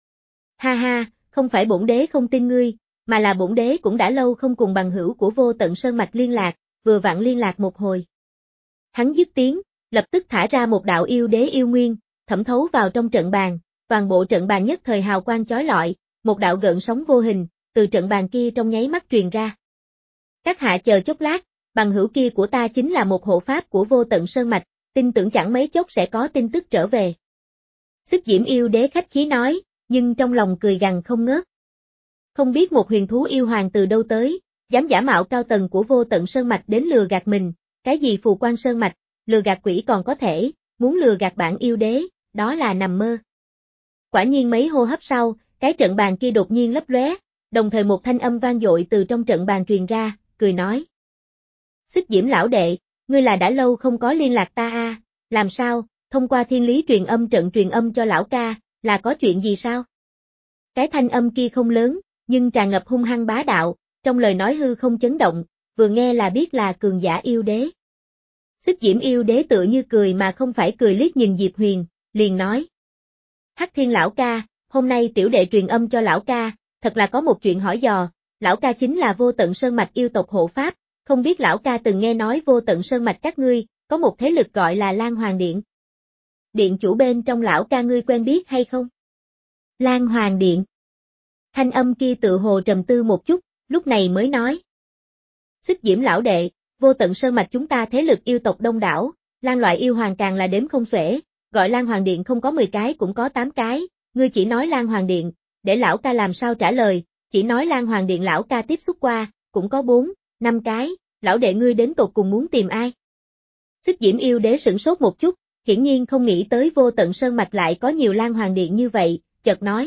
Ha ha, không phải bổn đế không tin ngươi, mà là bổn đế cũng đã lâu không cùng bằng hữu của Vô Tận Sơn mạch liên lạc, vừa vặn liên lạc một hồi. Hắn dứt tiếng, lập tức thả ra một đạo yêu đế yêu nguyên, thẩm thấu vào trong trận bàn, toàn bộ trận bàn nhất thời hào quang chói lọi, một đạo gợn sóng vô hình, từ trận bàn kia trong nháy mắt truyền ra. Các hạ chờ chốc lát, bằng hữu kia của ta chính là một hộ pháp của Vô Tận Sơn Mạch, tin tưởng chẳng mấy chốc sẽ có tin tức trở về. Xích Diễm yêu đế khách khí nói, nhưng trong lòng cười gằn không ngớt. Không biết một huyền thú yêu hoàng từ đâu tới, dám giả mạo cao tầng của Vô Tận Sơn Mạch đến lừa gạt mình, cái gì phù quan sơn mạch, lừa gạt quỷ còn có thể, muốn lừa gạt bản yêu đế, đó là nằm mơ. Quả nhiên mấy hô hấp sau, cái trận bàn kia đột nhiên lấp lóe, đồng thời một thanh âm vang dội từ trong trận bàn truyền ra, cười nói. Xích Diễm lão đệ, ngươi là đã lâu không có liên lạc ta a, à, làm sao, thông qua thiên lý truyền âm trận truyền âm cho lão ca, là có chuyện gì sao? Cái thanh âm kia không lớn, nhưng tràn ngập hung hăng bá đạo, trong lời nói hư không chấn động, vừa nghe là biết là cường giả yêu đế. Xích Diễm yêu đế tựa như cười mà không phải cười liếc nhìn Diệp Huyền, liền nói. Hắc Thiên lão ca, hôm nay tiểu đệ truyền âm cho lão ca, thật là có một chuyện hỏi dò, lão ca chính là Vô Tận Sơn Mạch yêu tộc hộ pháp, không biết lão ca từng nghe nói Vô Tận Sơn Mạch các ngươi, có một thế lực gọi là Lan Hoàng Điện. Điện chủ bên trong lão ca ngươi quen biết hay không? Lan Hoàng Điện. Thanh âm kia tự hồ trầm tư một chút, lúc này mới nói. Xích Diễm lão đệ, Vô Tận Sơn Mạch chúng ta thế lực yêu tộc đông đảo, Lan loại yêu hoàng càng là đếm không xuể, gọi Lan Hoàng Điện không có mười cái cũng có tám cái, ngươi chỉ nói Lan Hoàng Điện, để lão ca làm sao trả lời, chỉ nói Lan Hoàng Điện lão ca tiếp xúc qua, cũng có bốn, năm cái, lão đệ ngươi đến tột cùng muốn tìm ai? Xích Diễm yêu đế sửng sốt một chút, hiển nhiên không nghĩ tới Vô Tận Sơn Mạch lại có nhiều Lan Hoàng Điện như vậy, chợt nói.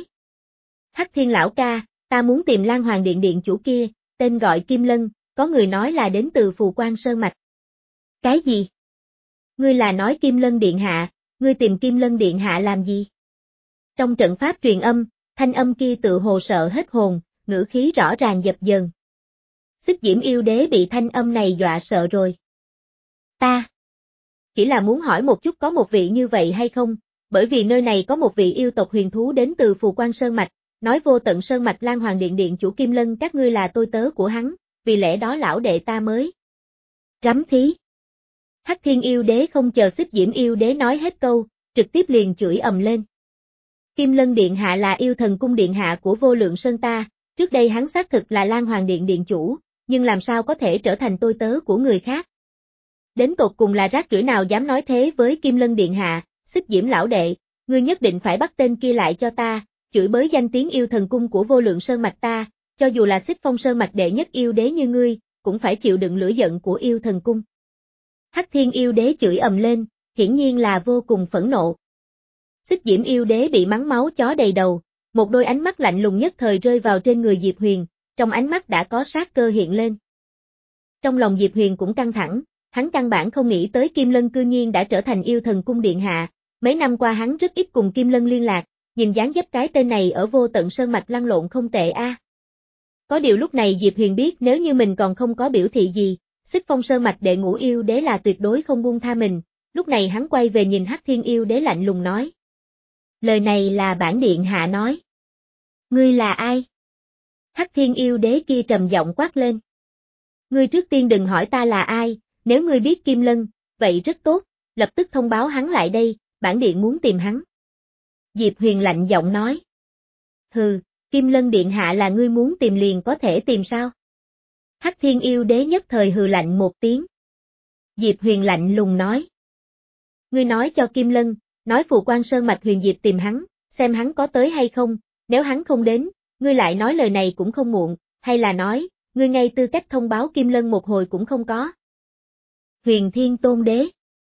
Hắc Thiên lão ca, ta muốn tìm Lan Hoàng Điện điện chủ kia, tên gọi Kim Lân, có người nói là đến từ Phù Quan Sơn Mạch. Cái gì? Ngươi là nói Kim Lân điện hạ, ngươi tìm Kim Lân điện hạ làm gì? Trong trận pháp truyền âm, thanh âm kia tự hồ sợ hết hồn, ngữ khí rõ ràng dập dờn. Xích Diễm yêu đế bị thanh âm này dọa sợ rồi. Ta chỉ là muốn hỏi một chút có một vị như vậy hay không, bởi vì nơi này có một vị yêu tộc huyền thú đến từ Phù Quan Sơn Mạch, nói Vô Tận Sơn Mạch Lan Hoàng Điện điện chủ Kim Lân các ngươi là tôi tớ của hắn, vì lẽ đó lão đệ ta mới. Rắm thí. Hắc Thiên yêu đế không chờ Xích Diễm yêu đế nói hết câu, trực tiếp liền chửi ầm lên. Kim Lân điện hạ là yêu thần cung điện hạ của Vô Lượng Sơn ta, trước đây hắn xác thực là Lan Hoàng Điện điện chủ, nhưng làm sao có thể trở thành tôi tớ của người khác? Đến tột cùng là rác rưởi nào dám nói thế với Kim Lân điện hạ, Xích Diễm lão đệ, ngươi nhất định phải bắt tên kia lại cho ta, chửi bới danh tiếng yêu thần cung của Vô Lượng Sơn mạch ta, cho dù là Xích Phong Sơn mạch đệ nhất yêu đế như ngươi, cũng phải chịu đựng lửa giận của yêu thần cung. Hắc Thiên yêu đế chửi ầm lên, hiển nhiên là vô cùng phẫn nộ. Xích Diễm yêu đế bị mắng máu chó đầy đầu, một đôi ánh mắt lạnh lùng nhất thời rơi vào trên người Diệp Huyền, trong ánh mắt đã có sát cơ hiện lên. Trong lòng Diệp Huyền cũng căng thẳng, hắn căn bản không nghĩ tới Kim Lân cư nhiên đã trở thành yêu thần cung điện hạ, mấy năm qua hắn rất ít cùng Kim Lân liên lạc, nhìn dáng dấp cái tên này ở Vô Tận Sơn mạch lăn lộn không tệ a. À. Có điều lúc này Diệp Huyền biết nếu như mình còn không có biểu thị gì, Xích Phong Sơn mạch đệ ngũ yêu đế là tuyệt đối không buông tha mình, lúc này hắn quay về nhìn Hắc Thiên yêu đế lạnh lùng nói. Lời này là bản điện hạ nói. Ngươi là ai? Hắc Thiên yêu đế kia trầm giọng quát lên. Ngươi trước tiên đừng hỏi ta là ai, nếu ngươi biết Kim Lân, vậy rất tốt, lập tức thông báo hắn lại đây, bản điện muốn tìm hắn. Diệp Huyền lạnh giọng nói. Hừ, Kim Lân điện hạ là ngươi muốn tìm liền có thể tìm sao? Hắc Thiên yêu đế nhất thời hừ lạnh một tiếng. Diệp Huyền lạnh lùng nói. Ngươi nói cho Kim Lân, nói Phù Quan Sơn mạch Huyền Diệp tìm hắn, xem hắn có tới hay không, nếu hắn không đến, ngươi lại nói lời này cũng không muộn, hay là nói, ngươi ngay tư cách thông báo Kim Lân một hồi cũng không có. Huyền Thiên Tôn Đế.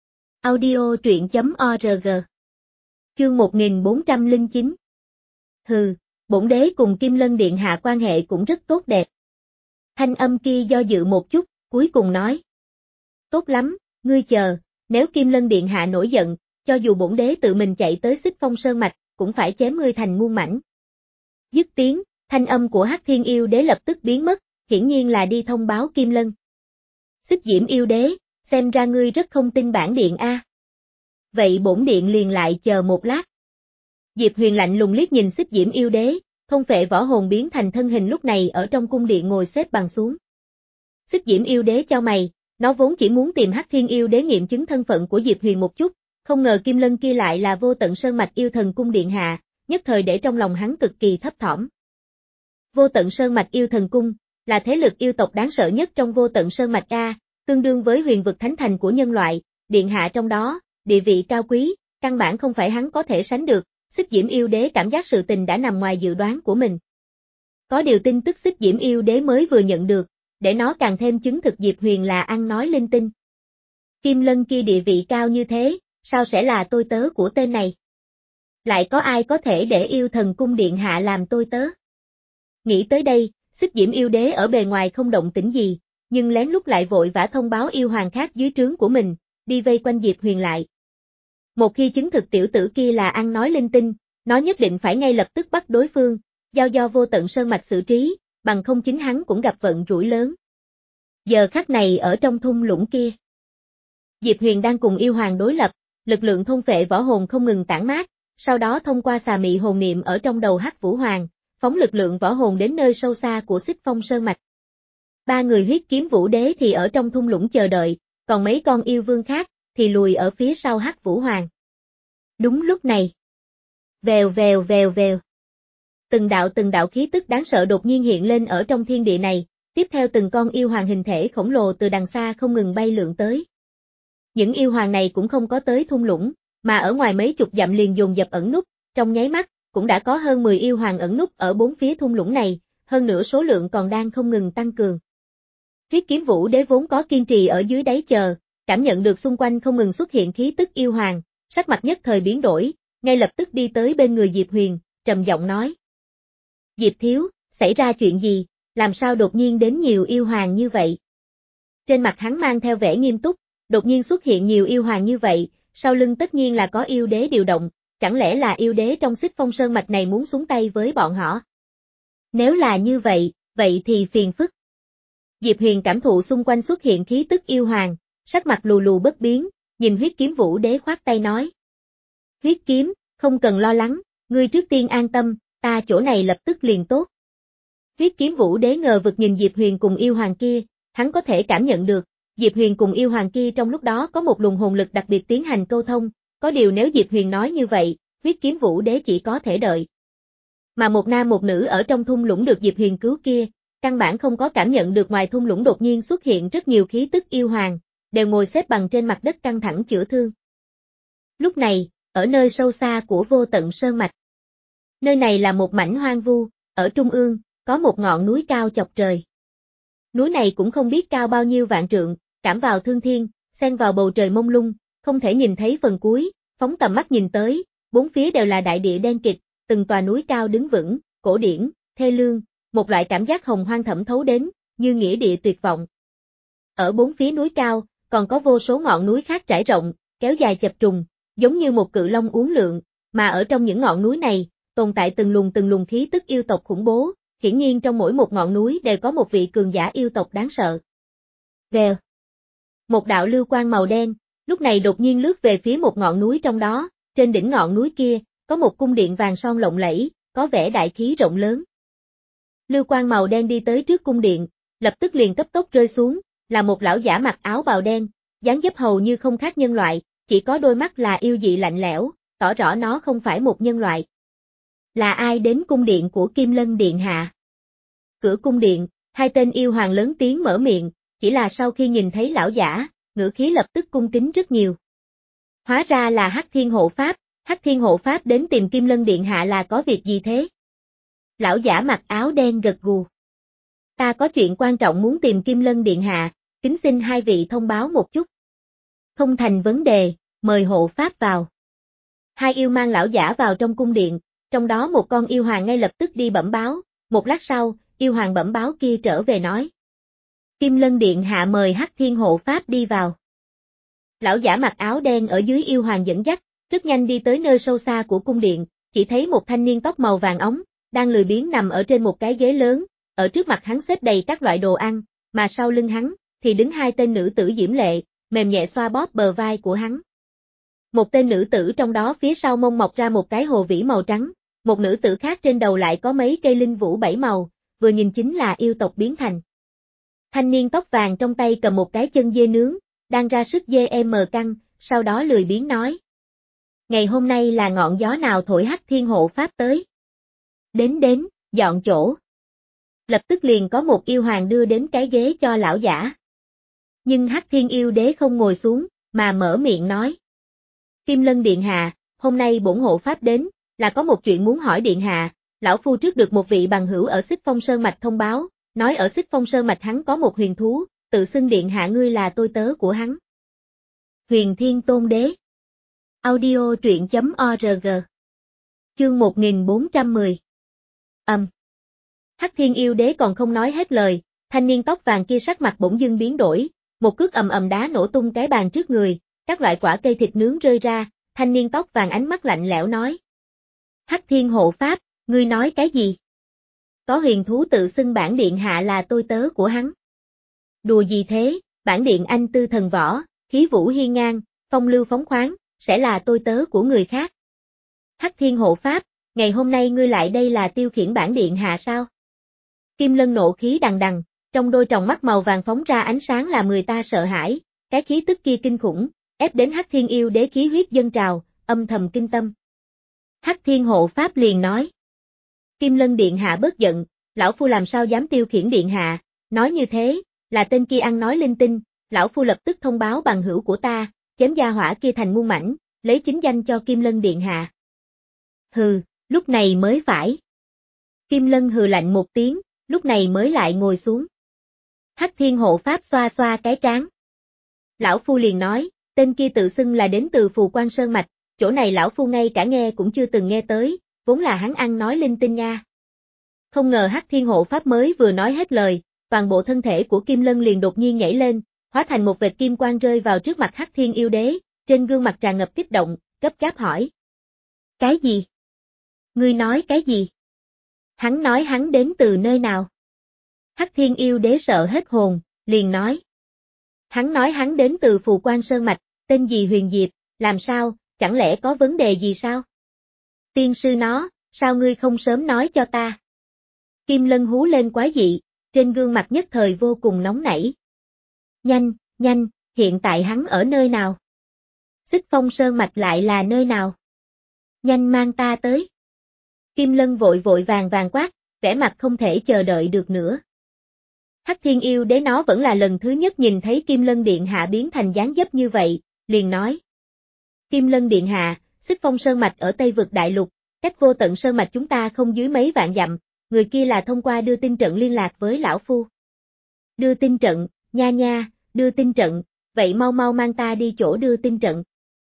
Audio truyện chấm org. Chương một nghìn bốn trăm lẻ chín. Hừ, bổn đế cùng Kim Lân điện hạ quan hệ cũng rất tốt đẹp. Thanh âm kia do dự một chút, cuối cùng nói. Tốt lắm, ngươi chờ, nếu Kim Lân điện hạ nổi giận, cho dù bổn đế tự mình chạy tới Xích Phong Sơn mạch, cũng phải chém ngươi thành muôn mảnh. Dứt tiếng, thanh âm của Hắc Thiên yêu đế lập tức biến mất, hiển nhiên là đi thông báo Kim Lân. Xích Diễm yêu đế, xem ra ngươi rất không tin bản điện a. À. Vậy bổn điện liền lại chờ một lát. Diệp Huyền lạnh lùng liếc nhìn Xích Diễm yêu đế, thôn phệ võ hồn biến thành thân hình lúc này ở trong cung điện ngồi xếp bằng xuống. Xích Diễm yêu đế chau mày, Nó vốn chỉ muốn tìm Hắc Thiên Yêu Đế nghiệm chứng thân phận của Diệp Huyền một chút, không ngờ Kim Lân kia lại là Vô Tận Sơn Mạch Yêu Thần Cung điện hạ, nhất thời để trong lòng hắn cực kỳ thấp thỏm. Vô Tận Sơn Mạch Yêu Thần Cung là thế lực yêu tộc đáng sợ nhất trong Vô Tận Sơn Mạch A, tương đương với huyền vực thánh thành của nhân loại, điện hạ trong đó, địa vị cao quý, căn bản không phải hắn có thể sánh được. Xích Diễm Yêu Đế cảm giác sự tình đã nằm ngoài dự đoán của mình. Có điều tin tức Xích Diễm Yêu Đế mới vừa nhận được, để nó càng thêm chứng thực Diệp Huyền là ăn nói linh tinh. Kim Lân kia địa vị cao như thế, sao sẽ là tôi tớ của tên này? Lại có ai có thể để Yêu Thần Cung điện hạ làm tôi tớ? Nghĩ tới đây, Xích Diễm Yêu Đế ở bề ngoài không động tĩnh gì, nhưng lén lút lại vội vã thông báo yêu hoàng khác dưới trướng của mình, đi vây quanh Diệp Huyền lại. Một khi chứng thực tiểu tử kia là ăn nói linh tinh, nó nhất định phải ngay lập tức bắt đối phương, giao do Vô Tận Sơn Mạch xử trí, bằng không chính hắn cũng gặp vận rủi lớn. Giờ khắc này ở trong thung lũng kia, Diệp Huyền đang cùng yêu hoàng đối lập, lực lượng thôn phệ võ hồn không ngừng tản mát, sau đó thông qua xà mị hồn niệm ở trong đầu Hắc Vũ Hoàng, phóng lực lượng võ hồn đến nơi sâu xa của Xích Phong Sơn Mạch. Ba người huyết kiếm vũ đế thì ở trong thung lũng chờ đợi, còn mấy con yêu vương khác thì lùi ở phía sau Hắc Vũ Hoàng. Đúng lúc này, vèo vèo vèo vèo, từng đạo từng đạo khí tức đáng sợ đột nhiên hiện lên ở trong thiên địa này, tiếp theo từng con yêu hoàng hình thể khổng lồ từ đằng xa không ngừng bay lượn tới. Những yêu hoàng này cũng không có tới thung lũng, mà ở ngoài mấy chục dặm liền dồn dập ẩn núp, trong nháy mắt, cũng đã có hơn mười yêu hoàng ẩn núp ở bốn phía thung lũng này, hơn nữa số lượng còn đang không ngừng tăng cường. Huyết kiếm vũ đế vốn có kiên trì ở dưới đáy chờ, cảm nhận được xung quanh không ngừng xuất hiện khí tức yêu hoàng, sắc mặt nhất thời biến đổi, ngay lập tức đi tới bên người Diệp Huyền, trầm giọng nói. Diệp thiếu, xảy ra chuyện gì, làm sao đột nhiên đến nhiều yêu hoàng như vậy? Trên mặt hắn mang theo vẻ nghiêm túc, đột nhiên xuất hiện nhiều yêu hoàng như vậy, sau lưng tất nhiên là có yêu đế điều động, chẳng lẽ là yêu đế trong Xích Phong Sơn Mạch này muốn xuống tay với bọn họ? Nếu là như vậy, vậy thì phiền phức. Diệp Huyền cảm thụ xung quanh xuất hiện khí tức yêu hoàng, sắc mặt lù lù bất biến, nhìn huyết kiếm vũ đế khoát tay nói. Huyết kiếm, không cần lo lắng, ngươi trước tiên an tâm, ta chỗ này lập tức liền tốt. Huyết kiếm vũ đế ngờ vực nhìn Diệp Huyền cùng yêu hoàng kia, hắn có thể cảm nhận được, Diệp Huyền cùng yêu hoàng kia trong lúc đó có một luồng hồn lực đặc biệt tiến hành câu thông, có điều nếu Diệp Huyền nói như vậy, huyết kiếm vũ đế chỉ có thể đợi. Mà một nam một nữ ở trong thung lũng được Diệp Huyền cứu kia, căn bản không có cảm nhận được ngoài thung lũng đột nhiên xuất hiện rất nhiều khí tức yêu hoàng, đều ngồi xếp bằng trên mặt đất căng thẳng chữa thương. Lúc này, ở nơi sâu xa của Vô Tận Sơn Mạch. Nơi này là một mảnh hoang vu, ở trung ương, có một ngọn núi cao chọc trời. Núi này cũng không biết cao bao nhiêu vạn trượng, cảm vào thương thiên, xen vào bầu trời mông lung, không thể nhìn thấy phần cuối, phóng tầm mắt nhìn tới, bốn phía đều là đại địa đen kịt, từng tòa núi cao đứng vững, cổ điển, thê lương, một loại cảm giác hồng hoang thẩm thấu đến, như nghĩa địa tuyệt vọng. Ở bốn phía núi cao, còn có vô số ngọn núi khác trải rộng, kéo dài chập trùng, giống như một cự long uốn lượn, mà ở trong những ngọn núi này, tồn tại từng luồng từng luồng khí tức yêu tộc khủng bố, hiển nhiên trong mỗi một ngọn núi đều có một vị cường giả yêu tộc đáng sợ. Vèo. Một đạo lưu quang màu đen, lúc này đột nhiên lướt về phía một ngọn núi trong đó, trên đỉnh ngọn núi kia, có một cung điện vàng son lộng lẫy, có vẻ đại khí rộng lớn. Lưu quang màu đen đi tới trước cung điện, lập tức liền cấp tốc rơi xuống, là một lão giả mặc áo bào đen, dáng dấp hầu như không khác nhân loại, chỉ có đôi mắt là yêu dị lạnh lẽo, tỏ rõ nó không phải một nhân loại. Là ai đến cung điện của Kim Lân Điện Hạ? Cửa cung điện, hai tên yêu hoàng lớn tiếng mở miệng, chỉ là sau khi nhìn thấy lão giả, ngữ khí lập tức cung kính rất nhiều. Hóa ra là Hắc Thiên Hộ Pháp, Hắc Thiên Hộ Pháp đến tìm Kim Lân Điện Hạ là có việc gì thế? Lão giả mặc áo đen gật gù. Ta có chuyện quan trọng muốn tìm Kim Lân Điện Hạ, kính xin hai vị thông báo một chút. Không thành vấn đề, mời hộ pháp vào. Hai yêu mang lão giả vào trong cung điện, trong đó một con yêu hoàng ngay lập tức đi bẩm báo, một lát sau, yêu hoàng bẩm báo kia trở về nói. Kim Lân Điện Hạ mời Hắc Thiên Hộ Pháp đi vào. Lão giả mặc áo đen ở dưới yêu hoàng dẫn dắt, rất nhanh đi tới nơi sâu xa của cung điện, chỉ thấy một thanh niên tóc màu vàng óng, đang lười biếng nằm ở trên một cái ghế lớn, ở trước mặt hắn xếp đầy các loại đồ ăn, mà sau lưng hắn, thì đứng hai tên nữ tử diễm lệ, mềm nhẹ xoa bóp bờ vai của hắn. Một tên nữ tử trong đó phía sau mông mọc ra một cái hồ vĩ màu trắng, một nữ tử khác trên đầu lại có mấy cây linh vũ bảy màu, vừa nhìn chính là yêu tộc biến thành. Thanh niên tóc vàng trong tay cầm một cái chân dê nướng, đang ra sức dê em căng, sau đó lười biếng nói. Ngày hôm nay là ngọn gió nào thổi Hắc Thiên Hộ Pháp tới? Đến đến, dọn chỗ. Lập tức liền có một yêu hoàng đưa đến cái ghế cho lão giả. Nhưng Hắc Thiên yêu đế không ngồi xuống, mà mở miệng nói. Kim Lân điện hạ, hôm nay bổn hộ pháp đến, là có một chuyện muốn hỏi điện hạ, lão phu trước được một vị bằng hữu ở Xích Phong Sơn Mạch thông báo, nói ở Xích Phong Sơn Mạch hắn có một huyền thú, tự xưng điện hạ ngươi là tôi tớ của hắn. Huyền Thiên Tôn Đế. Audio truyện chấm org. Chương một nghìn bốn trăm mười. Âm. Hắc Thiên yêu đế còn không nói hết lời, thanh niên tóc vàng kia sắc mặt bỗng dưng biến đổi, một cước ầm ầm đá nổ tung cái bàn trước người, các loại quả cây thịt nướng rơi ra, thanh niên tóc vàng ánh mắt lạnh lẽo nói. Hắc Thiên hộ pháp, ngươi nói cái gì? Có huyền thú tự xưng bản điện hạ là tôi tớ của hắn. Đùa gì thế, bản điện anh tư thần võ, khí vũ hiên ngang, phong lưu phóng khoáng, sẽ là tôi tớ của người khác. Hắc Thiên hộ pháp, ngày hôm nay ngươi lại đây là tiêu khiển bản điện hạ sao? Kim Lân nộ khí đằng đằng, trong đôi tròng mắt màu vàng phóng ra ánh sáng làm người ta sợ hãi, cái khí tức kia kinh khủng, ép đến Hắc Thiên yêu đế khí huyết dâng trào, âm thầm kinh tâm. Hắc Thiên hộ pháp liền nói. Kim Lân điện hạ bớt giận, lão phu làm sao dám tiêu khiển điện hạ, nói như thế, là tên kia ăn nói linh tinh, lão phu lập tức thông báo bằng hữu của ta, chém gia hỏa kia thành muôn mảnh, lấy chính danh cho Kim Lân điện hạ. Hừ, lúc này mới phải. Kim Lân hừ lạnh một tiếng, lúc này mới lại ngồi xuống. Hắc Thiên hộ pháp xoa xoa cái trán. Lão phu liền nói, tên kia tự xưng là đến từ Phù Quang Sơn Mạch, chỗ này lão phu ngay cả nghe cũng chưa từng nghe tới, vốn là hắn ăn nói linh tinh nha. Không ngờ Hắc Thiên hộ pháp mới vừa nói hết lời, toàn bộ thân thể của Kim Lân liền đột nhiên nhảy lên, hóa thành một vệt kim quang rơi vào trước mặt Hắc Thiên yêu đế, trên gương mặt tràn ngập kích động, gấp gáp hỏi. Cái gì? Ngươi nói cái gì? Hắn nói hắn đến từ nơi nào? Hắc Thiên yêu đế sợ hết hồn, liền nói. Hắn nói hắn đến từ Phù Quang Sơn Mạch, tên gì Huyền Diệp, làm sao, chẳng lẽ có vấn đề gì sao? Tiên sư nó, sao ngươi không sớm nói cho ta? Kim Lân hú lên quái dị, trên gương mặt nhất thời vô cùng nóng nảy. Nhanh, nhanh, hiện tại hắn ở nơi nào? Xích Phong Sơn Mạch lại là nơi nào? Nhanh mang ta tới. Kim Lân vội vội vàng vàng quát, vẻ mặt không thể chờ đợi được nữa. Hắc Thiên yêu đế nó vẫn là lần thứ nhất nhìn thấy Kim Lân điện hạ biến thành dáng dấp như vậy, liền nói. Kim Lân điện hạ, Xích Phong Sơn Mạch ở Tây vực đại lục, cách Vô Tận Sơn Mạch chúng ta không dưới mấy vạn dặm, người kia là thông qua đưa tin trận liên lạc với lão phu. Đưa tin trận, nha nha, đưa tin trận, vậy mau mau mang ta đi chỗ đưa tin trận.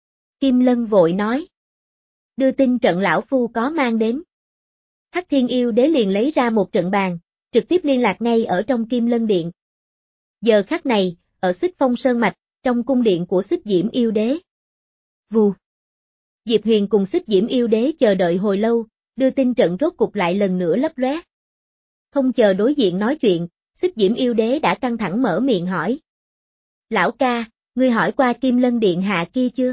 Kim Lân vội nói. Đưa tin trận lão phu có mang đến. Hắc Thiên yêu đế liền lấy ra một trận bàn, trực tiếp liên lạc ngay ở trong Kim Lân điện. Giờ khắc này, ở Xích Phong Sơn Mạch, trong cung điện của Xích Diễm yêu đế. Vù. Diệp Huyền cùng Xích Diễm yêu đế chờ đợi hồi lâu, đưa tin trận rốt cục lại lần nữa lấp lóe. Không chờ đối diện nói chuyện, Xích Diễm yêu đế đã căng thẳng mở miệng hỏi. Lão ca, ngươi hỏi qua Kim Lân điện hạ kia chưa?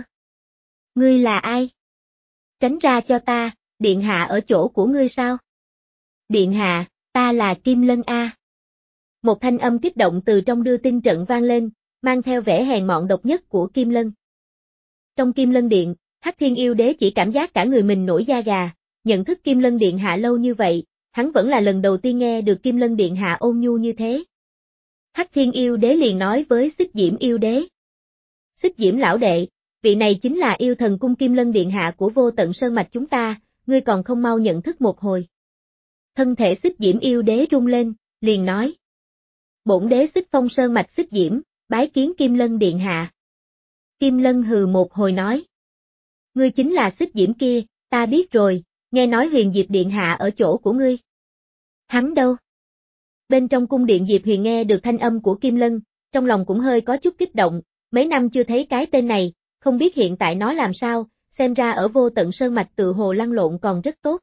Ngươi là ai? Tránh ra cho ta, điện hạ ở chỗ của ngươi sao? Điện hạ, ta là Kim Lân A. Một thanh âm kích động từ trong đưa tin trận vang lên, mang theo vẻ hèn mọn độc nhất của Kim Lân. Trong Kim Lân điện, Hắc Thiên yêu đế chỉ cảm giác cả người mình nổi da gà, nhận thức Kim Lân điện hạ lâu như vậy, hắn vẫn là lần đầu tiên nghe được Kim Lân điện hạ ôn nhu như thế. Hắc Thiên yêu đế liền nói với Xích Diễm yêu đế. Xích Diễm lão đệ, vị này chính là yêu thần cung Kim Lân điện hạ của Vô Tận Sơn Mạch chúng ta, ngươi còn không mau nhận thức một hồi. Thân thể Xích Diễm yêu đế rung lên, liền nói. Bổn đế Xích Phong Sơn Mạch Xích Diễm, bái kiến Kim Lân điện hạ. Kim Lân hừ một hồi nói. Ngươi chính là Xích Diễm kia, ta biết rồi, nghe nói Huyền Diệp điện hạ ở chỗ của ngươi. Hắn đâu? Bên trong cung điện Diệp Huyền nghe được thanh âm của Kim Lân, trong lòng cũng hơi có chút kích động, mấy năm chưa thấy cái tên này, không biết hiện tại nó làm sao, xem ra ở Vô Tận Sơn Mạch tự hồ lăn lộn còn rất tốt.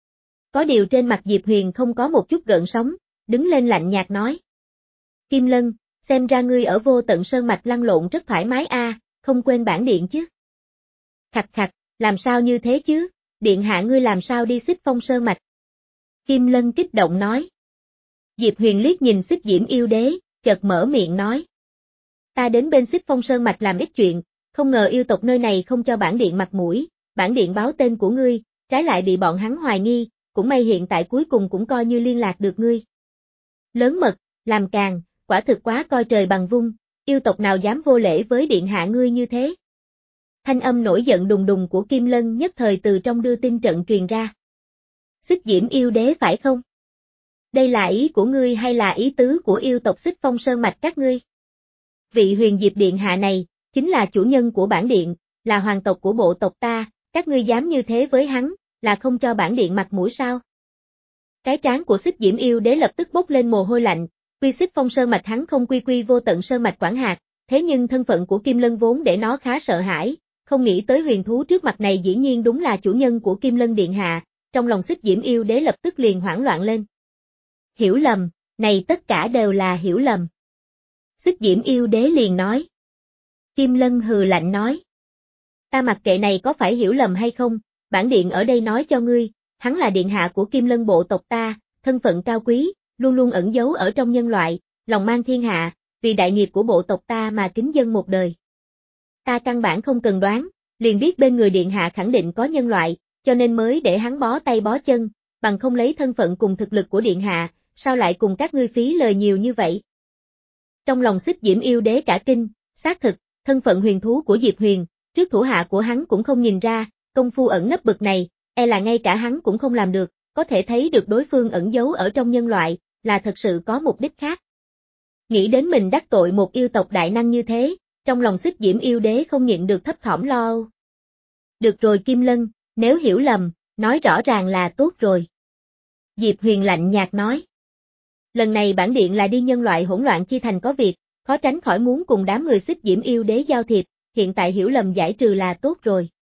Có điều trên mặt Diệp Huyền không có một chút gợn sóng, đứng lên lạnh nhạt nói. Kim Lân, xem ra ngươi ở Vô Tận Sơn Mạch lăn lộn rất thoải mái a, không quên bản điện chứ. Khạch khạch, làm sao như thế chứ, điện hạ ngươi làm sao đi Xích Phong Sơn Mạch. Kim Lân kích động nói. Diệp Huyền liếc nhìn Xích Diễm yêu đế, chợt mở miệng nói. Ta đến bên Xích Phong Sơn Mạch làm ít chuyện, không ngờ yêu tộc nơi này không cho bản điện mặt mũi, bản điện báo tên của ngươi, trái lại bị bọn hắn hoài nghi, cũng may hiện tại cuối cùng cũng coi như liên lạc được ngươi. Lớn mật, làm càng, quả thực quá coi trời bằng vung, yêu tộc nào dám vô lễ với điện hạ ngươi như thế. Thanh âm nổi giận đùng đùng của Kim Lân nhất thời từ trong đưa tin trận truyền ra. Xích Diễm yêu đế phải không? Đây là ý của ngươi hay là ý tứ của yêu tộc Xích Phong Sơn Mạch các ngươi? Vị Huyền Diệp điện hạ này, chính là chủ nhân của bản điện, là hoàng tộc của bộ tộc ta, các ngươi dám như thế với hắn, là không cho bản điện mặt mũi sao? Cái trán của Xích Diễm yêu đế lập tức bốc lên mồ hôi lạnh, quy Xích Phong Sơn Mạch hắn không quy quy vô tận sơn mạch quản hạt, thế nhưng thân phận của Kim Lân vốn để nó khá sợ hãi, không nghĩ tới huyền thú trước mặt này dĩ nhiên đúng là chủ nhân của Kim Lân điện hạ, trong lòng Xích Diễm yêu đế lập tức liền hoảng loạn lên. Hiểu lầm, này tất cả đều là hiểu lầm. Xích Diễm yêu đế liền nói. Kim Lân hừ lạnh nói. Ta mặc kệ này có phải hiểu lầm hay không, bản điện ở đây nói cho ngươi, hắn là điện hạ của Kim Lân bộ tộc ta, thân phận cao quý, luôn luôn ẩn giấu ở trong nhân loại, lòng mang thiên hạ, vì đại nghiệp của bộ tộc ta mà kính dân một đời. Ta căn bản không cần đoán, liền biết bên người điện hạ khẳng định có nhân loại, cho nên mới để hắn bó tay bó chân, bằng không lấy thân phận cùng thực lực của điện hạ, sao lại cùng các ngươi phí lời nhiều như vậy? Trong lòng Xích Diễm yêu đế cả kinh, xác thực, thân phận huyền thú của Diệp Huyền, trước thủ hạ của hắn cũng không nhìn ra, công phu ẩn nấp bực này, e là ngay cả hắn cũng không làm được, có thể thấy được đối phương ẩn giấu ở trong nhân loại, là thật sự có mục đích khác. Nghĩ đến mình đắc tội một yêu tộc đại năng như thế, trong lòng Xích Diễm yêu đế không nhịn được thấp thỏm lo âu. Được rồi Kim Lân, nếu hiểu lầm, nói rõ ràng là tốt rồi. Diệp Huyền lạnh nhạt nói. Lần này bản điện là đi nhân loại hỗn loạn chi thành có việc, khó tránh khỏi muốn cùng đám người Xích Diễm yêu đế giao thiệp, hiện tại hiểu lầm giải trừ là tốt rồi.